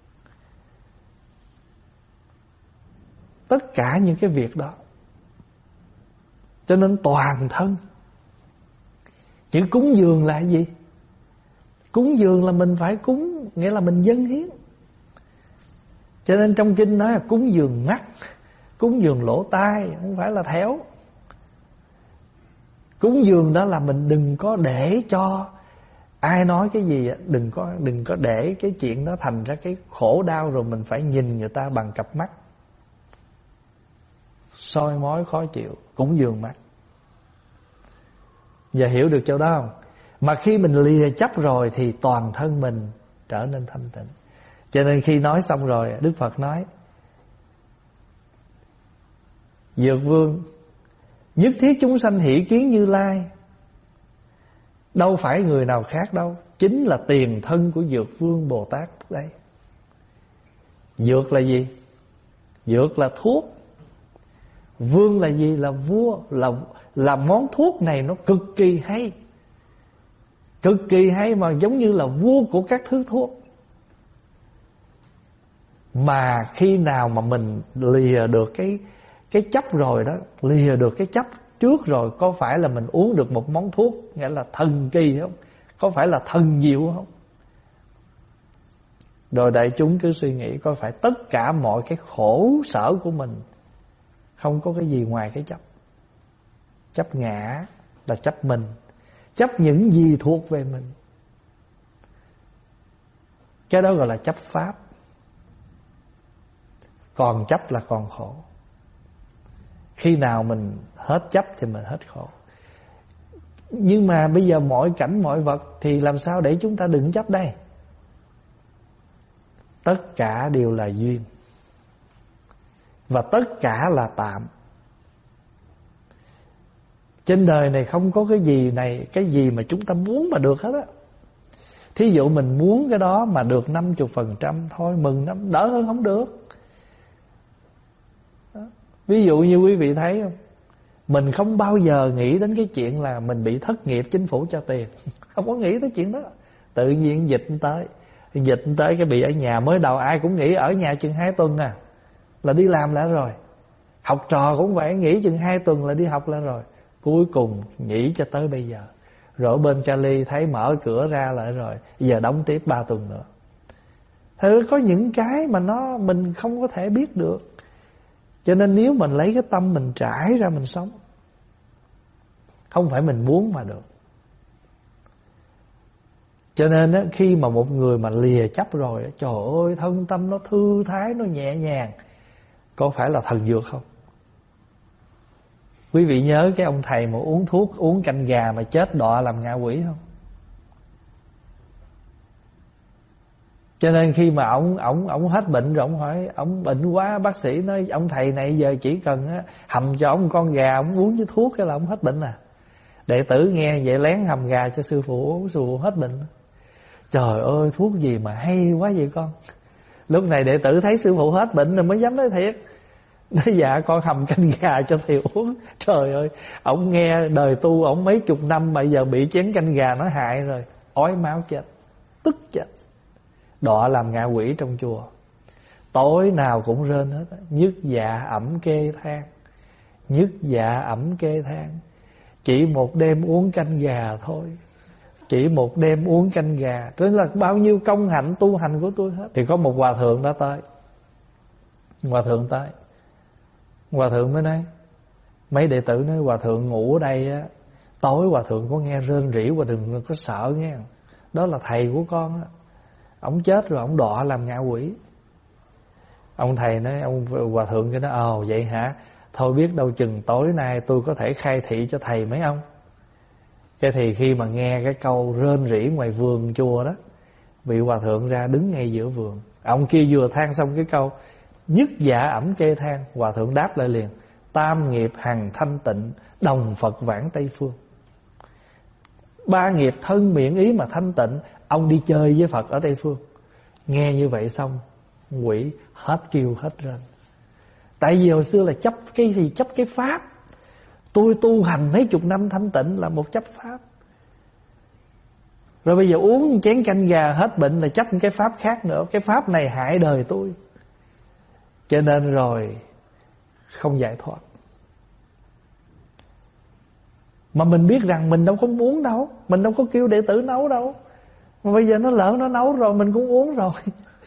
Tất cả những cái việc đó. Cho nên toàn thân. Chữ cúng dường là gì? Cúng dường là mình phải cúng, nghĩa là mình dâng hiến. Cho nên trong kinh nói là cúng dường mắt, cúng dường lỗ tai, không phải là théo. Cúng dường đó là mình đừng có để cho ai nói cái gì, đừng có đừng có để cái chuyện đó thành ra cái khổ đau rồi mình phải nhìn người ta bằng cặp mắt soi mói khó chịu. Cúng dường mắt. Giờ hiểu được chỗ đó không? Mà khi mình lìa chấp rồi thì toàn thân mình trở nên thanh tịnh. Cho nên khi nói xong rồi, Đức Phật nói Dược Vương, nhất thiết chúng sanh hỷ kiến Như Lai. Đâu phải người nào khác đâu, chính là tiền thân của Dược Vương Bồ Tát đây. Dược là gì? Dược là thuốc. Vương là gì? Là vua. Là, là món thuốc này nó cực kỳ hay, cực kỳ hay, mà giống như là vua của các thứ thuốc. Mà khi nào mà mình lìa được cái cái chấp rồi đó, lìa được cái chấp trước rồi, có phải là mình uống được một món thuốc nghĩa là thần kỳ không? Có phải là thần diệu không? Rồi đại chúng cứ suy nghĩ, có phải tất cả mọi cái khổ sở của mình không có cái gì ngoài cái chấp. Chấp ngã là chấp mình, chấp những gì thuộc về mình. Cái đó gọi là chấp pháp. Còn chấp là còn khổ. Khi nào mình hết chấp thì mình hết khổ. Nhưng mà bây giờ mọi cảnh mọi vật thì làm sao để chúng ta đừng chấp đây? Tất cả đều là duyên, và tất cả là tạm. Trên đời này không có cái gì này, cái gì mà chúng ta muốn mà được hết á. Thí dụ mình muốn cái đó mà được năm mươi phần trăm thôi, mừng lắm, đỡ hơn không được. Ví dụ như quý vị thấy không, mình không bao giờ nghĩ đến cái chuyện là mình bị thất nghiệp, chính phủ cho tiền. Không có nghĩ tới chuyện đó. Tự nhiên dịch tới, dịch tới cái bị ở nhà. Mới đầu ai cũng nghĩ ở nhà chừng hai tuần nè là đi làm lại rồi. Học trò cũng vậy, nghỉ chừng hai tuần là đi học lại rồi. Cuối cùng nghỉ cho tới bây giờ. Rồi bên Cali thấy mở cửa ra lại rồi, giờ đóng tiếp ba tuần nữa. Thật ra có những cái mà nó mình không có thể biết được. Cho nên nếu mình lấy cái tâm mình trải ra mình sống, không phải mình muốn mà được. Cho nên á, khi mà một người mà lìa chấp rồi, trời ơi, thân tâm nó thư thái, nó nhẹ nhàng. Có phải là thần dược không? Quý vị nhớ cái ông thầy mà uống thuốc, uống canh gà mà chết đọa làm ngạ quỷ không? Cho nên khi mà ông ông ông hết bệnh rồi, ông hỏi ông bệnh quá, bác sĩ nói ông thầy này giờ chỉ cần á, hầm cho ông con gà, ông uống với thuốc cái là ông hết bệnh à. Đệ tử nghe vậy lén hầm gà cho sư phụ uống, sư phụ hết bệnh. Trời ơi, thuốc gì mà hay quá vậy con. Lúc này đệ tử thấy sư phụ hết bệnh rồi mới dám nói thiệt. Nói dạ con hầm canh gà cho thầy uống. Trời ơi, ổng nghe đời tu ổng mấy chục năm mà giờ bị chén canh gà nó hại rồi, ói máu chết, tức chết, đọa làm ngạ quỷ trong chùa. Tối nào cũng rên hết, nhức dạ ẩm kê than, nhức dạ ẩm kê than. Chỉ một đêm uống canh gà thôi, chỉ một đêm uống canh gà, đó là bao nhiêu công hạnh tu hành của tôi hết. Thì có một hòa thượng đã tới. Hòa thượng tới, hòa thượng mới nói, mấy đệ tử nói hòa thượng ngủ ở đây á, tối hòa thượng có nghe rên rỉ, và đừng có sợ nghe, đó là thầy của con á, ổng chết rồi ổng đọa làm ngạ quỷ. Ông thầy nói, ông hòa thượng cái nói, ồ vậy hả, thôi biết đâu chừng tối nay tôi có thể khai thị cho thầy mấy ông. Cái thì khi mà nghe cái câu rên rỉ ngoài vườn chùa đó, vị hòa thượng ra đứng ngay giữa vườn. Ông kia vừa than xong cái câu nhức dạ ẩm kê than, hòa thượng đáp lại liền, tam nghiệp hằng thanh tịnh, đồng Phật vãng Tây Phương. Ba nghiệp thân miệng ý mà thanh tịnh, ông đi chơi với Phật ở Tây Phương. Nghe như vậy xong, quỷ hết kêu hết rên. Tại vì hồi xưa là chấp cái gì, chấp cái pháp. Tôi tu hành mấy chục năm thanh tịnh là một chấp pháp. Rồi bây giờ uống chén canh gà hết bệnh là chấp cái pháp khác nữa. Cái pháp này hại đời tôi. Cho nên rồi không giải thoát. Mà mình biết rằng mình đâu có muốn đâu, mình đâu có kêu đệ tử nấu đâu. Mà bây giờ nó lỡ nó nấu rồi, mình cũng uống rồi.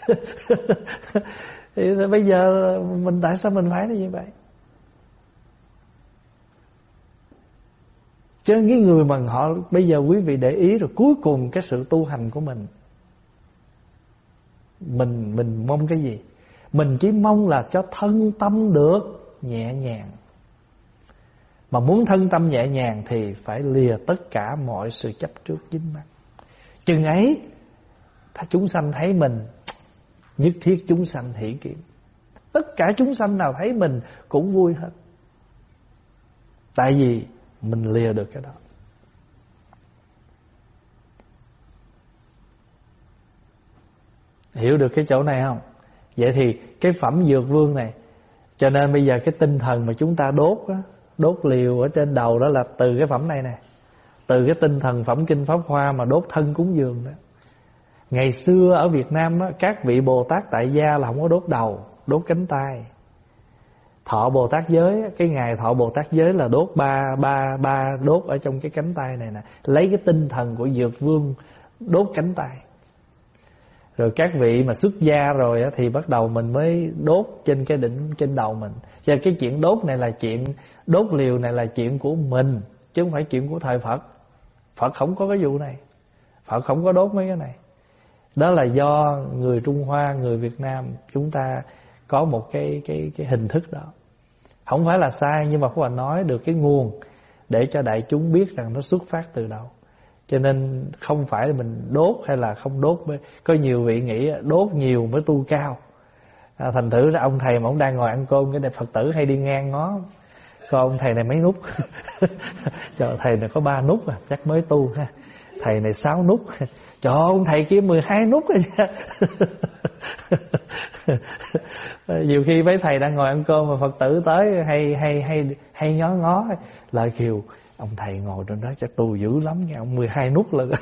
Thì bây giờ mình tại sao mình phải như vậy? Chứ cái người mà họ bây giờ quý vị để ý rồi, cuối cùng cái sự tu hành của mình, Mình mình mong cái gì? Mình chỉ mong là cho thân tâm được nhẹ nhàng. Mà muốn thân tâm nhẹ nhàng thì phải lìa tất cả mọi sự chấp trước dính mắc. Chừng ấy chúng sanh thấy mình, nhất thiết chúng sanh hỷ kiểm. Tất cả chúng sanh nào thấy mình cũng vui hết. Tại vì mình lìa được cái đó. Hiểu được cái chỗ này không? Vậy thì cái phẩm dược vương này, cho nên bây giờ cái tinh thần mà chúng ta đốt á, đốt liều ở trên đầu đó là từ cái phẩm này nè. Từ cái tinh thần phẩm Kinh Pháp Hoa mà đốt thân cúng dường đó. Ngày xưa ở Việt Nam á, các vị Bồ Tát tại gia là không có đốt đầu, đốt cánh tay. Thọ Bồ Tát giới, cái ngày thọ Bồ Tát giới là đốt ba ba ba đốt ở trong cái cánh tay này nè, lấy cái tinh thần của dược vương đốt cánh tay. Rồi các vị mà xuất gia rồi á, thì bắt đầu mình mới đốt trên cái đỉnh, trên đầu mình. Cho nên cái chuyện đốt này là chuyện, đốt liều này là chuyện của mình, chứ không phải chuyện của thời Phật. Phật không có cái vụ này, Phật không có đốt mấy cái này. Đó là do người Trung Hoa, người Việt Nam chúng ta có một cái cái cái hình thức đó. Không phải là sai, nhưng mà Pháp Hòa nói được cái nguồn để cho đại chúng biết rằng nó xuất phát từ đâu. Cho nên không phải là mình đốt hay là không đốt. Có nhiều vị nghĩ đốt nhiều mới tu cao. à, Thành thử ra ông thầy mà ông đang ngồi ăn cơm, cái Phật tử hay đi ngang ngó, coi ông thầy này mấy nút. Trời, thầy này có ba nút à, chắc mới tu ha. Thầy này sáu nút. Trời ơi, ông thầy kia mười hai nút rồi chứ. Nhiều khi mấy thầy đang ngồi ăn cơm mà Phật tử tới hay hay hay hay nhó ngó lại kêu ông thầy ngồi trên đó chắc tu dữ lắm nha, ông mười hai nút lận.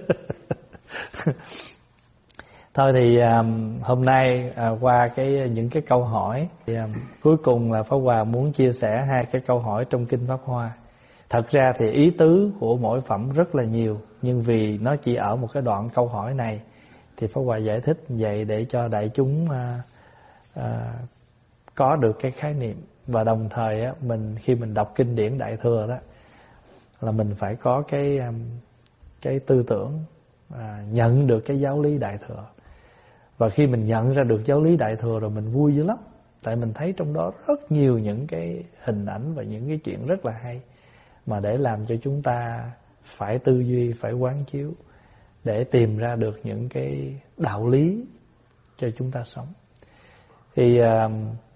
Thôi thì um, hôm nay uh, qua cái những cái câu hỏi thì, um, cuối cùng là Pháp Hòa muốn chia sẻ hai cái câu hỏi trong Kinh Pháp Hoa. Thật ra thì ý tứ của mỗi phẩm rất là nhiều, nhưng vì nó chỉ ở một cái đoạn câu hỏi này Thì Pháp Hòa giải thích vậy để cho đại chúng à, à, có được cái khái niệm. Và đồng thời á, mình khi mình đọc kinh điển Đại Thừa đó là mình phải có cái cái tư tưởng à, nhận được cái giáo lý Đại Thừa. Và khi mình nhận ra được giáo lý Đại Thừa rồi mình vui dữ lắm. Tại mình thấy trong đó rất nhiều những cái hình ảnh và những cái chuyện rất là hay, mà để làm cho chúng ta phải tư duy, phải quán chiếu để tìm ra được những cái đạo lý cho chúng ta sống. Thì à,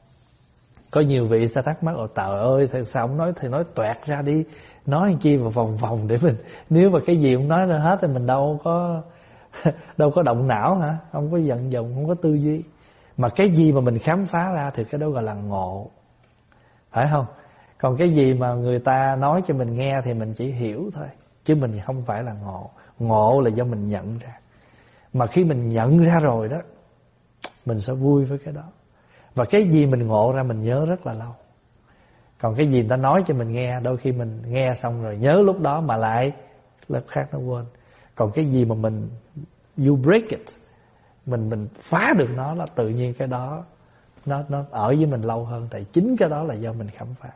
có nhiều vị sẽ thắc mắc: ồ trời ơi, tại sao ông nói thì nói toẹt ra đi, nói chi vào vòng vòng để mình, nếu mà cái gì ông nói ra hết thì mình đâu có đâu có động não hả, không có vận dụng, không có tư duy. Mà cái gì mà mình khám phá ra thì cái đó gọi là ngộ, phải không? Còn cái gì mà người ta nói cho mình nghe thì mình chỉ hiểu thôi, chứ mình không phải là ngộ. Ngộ là do mình nhận ra. Mà khi mình nhận ra rồi đó, mình sẽ vui với cái đó. Và cái gì mình ngộ ra mình nhớ rất là lâu. Còn cái gì người ta nói cho mình nghe, đôi khi mình nghe xong rồi nhớ lúc đó mà lại lớp khác nó quên. Còn cái gì mà mình you break it, mình mình phá được nó, là tự nhiên cái đó nó nó ở với mình lâu hơn. Tại chính cái đó là do mình khám phá.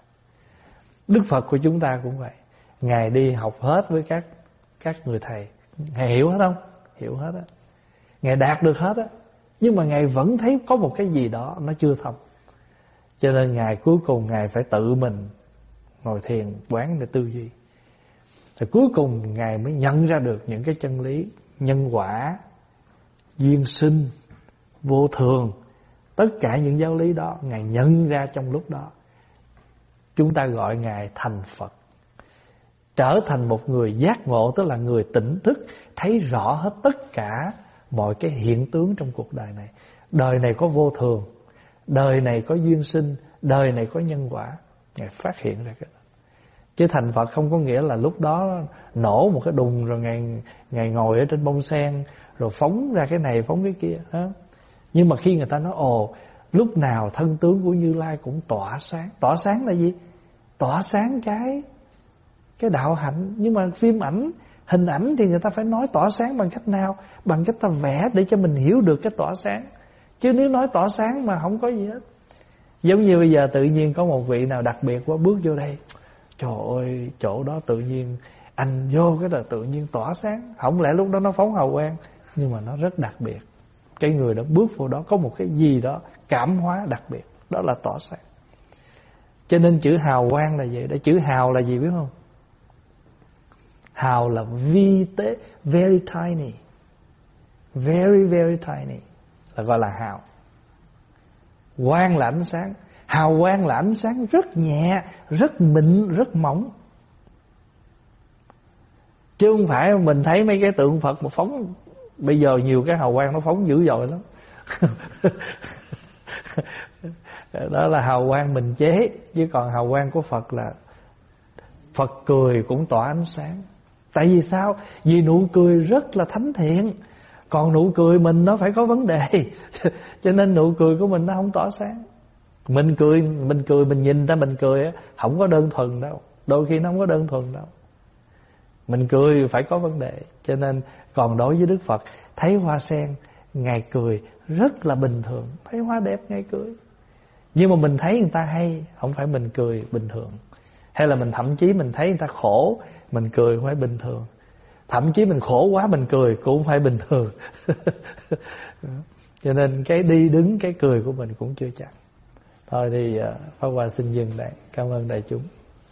Đức Phật của chúng ta cũng vậy. Ngài đi học hết với các các người thầy. Ngài hiểu hết không? Hiểu hết á. Ngài đạt được hết á. Nhưng mà Ngài vẫn thấy có một cái gì đó nó chưa thông. Cho nên Ngài cuối cùng Ngài phải tự mình ngồi thiền quán để tư duy. Rồi cuối cùng Ngài mới nhận ra được những cái chân lý nhân quả, duyên sinh, vô thường. Tất cả những giáo lý đó Ngài nhận ra trong lúc đó. Chúng ta gọi Ngài thành Phật. Trở thành một người giác ngộ, tức là người tỉnh thức, thấy rõ hết tất cả mọi cái hiện tướng trong cuộc đời này. Đời này có vô thường, đời này có duyên sinh, đời này có nhân quả. Ngài phát hiện ra cái đó. Chứ thành Phật không có nghĩa là lúc đó nổ một cái đùng rồi Ngài, Ngài ngồi ở trên bông sen rồi phóng ra cái này phóng cái kia. Nhưng mà khi người ta nói ồ, lúc nào thân tướng của Như Lai cũng tỏa sáng. Tỏa sáng là gì? Tỏa sáng cái cái đạo hạnh. Nhưng mà phim ảnh, hình ảnh thì người ta phải nói tỏa sáng bằng cách nào? Bằng cách ta vẽ để cho mình hiểu được cái tỏa sáng. Chứ nếu nói tỏa sáng mà không có gì hết. Giống như bây giờ tự nhiên có một vị nào đặc biệt quá bước vô đây, trời ơi, chỗ đó tự nhiên anh vô cái là tự nhiên tỏa sáng. Không lẽ lúc đó nó phóng hào quang, nhưng mà nó rất đặc biệt. Cái người đó bước vô đó có một cái gì đó cảm hóa đặc biệt, đó là tỏa sáng. Cho nên chữ hào quang là vậy. Để chữ hào là gì biết không? Hào là vi tế, very tiny, very very tiny, là gọi là hào. Quang là ánh sáng. Hào quang là ánh sáng rất nhẹ, rất mịn, rất mỏng. Chứ không phải mình thấy mấy cái tượng Phật mà phóng. Bây giờ nhiều cái hào quang nó phóng dữ dội lắm. Đó là hào quang mình chế. Chứ còn hào quang của Phật là Phật cười cũng tỏa ánh sáng. Tại vì sao? Vì nụ cười rất là thánh thiện. Còn nụ cười mình nó phải có vấn đề. Cho nên nụ cười của mình nó không tỏa sáng. Mình cười, mình cười, mình nhìn ta mình cười á, không có đơn thuần đâu. Đôi khi nó không có đơn thuần đâu. Mình cười phải có vấn đề. Cho nên còn đối với Đức Phật, thấy hoa sen Ngài cười rất là bình thường. Thấy hoa đẹp Ngài cười. Nhưng mà mình thấy người ta hay, không phải mình cười bình thường. Hay là mình thậm chí mình thấy người ta khổ, mình cười không phải bình thường. Thậm chí mình khổ quá mình cười cũng không phải bình thường. Cho nên cái đi đứng, cái cười của mình cũng chưa chắc. Thôi thì Pháp Hòa xin dừng đây. Cảm ơn đại chúng.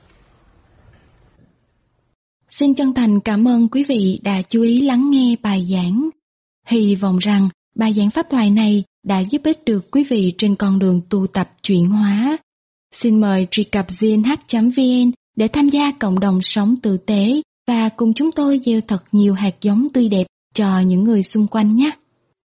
Xin chân thành cảm ơn quý vị đã chú ý lắng nghe bài giảng. Hy vọng rằng bài giảng pháp thoại này đã giúp ích được quý vị trên con đường tu tập chuyển hóa. Xin mời truy cập giê en hát chấm vê en để tham gia cộng đồng sống tử tế và cùng chúng tôi gieo thật nhiều hạt giống tươi đẹp cho những người xung quanh nhé.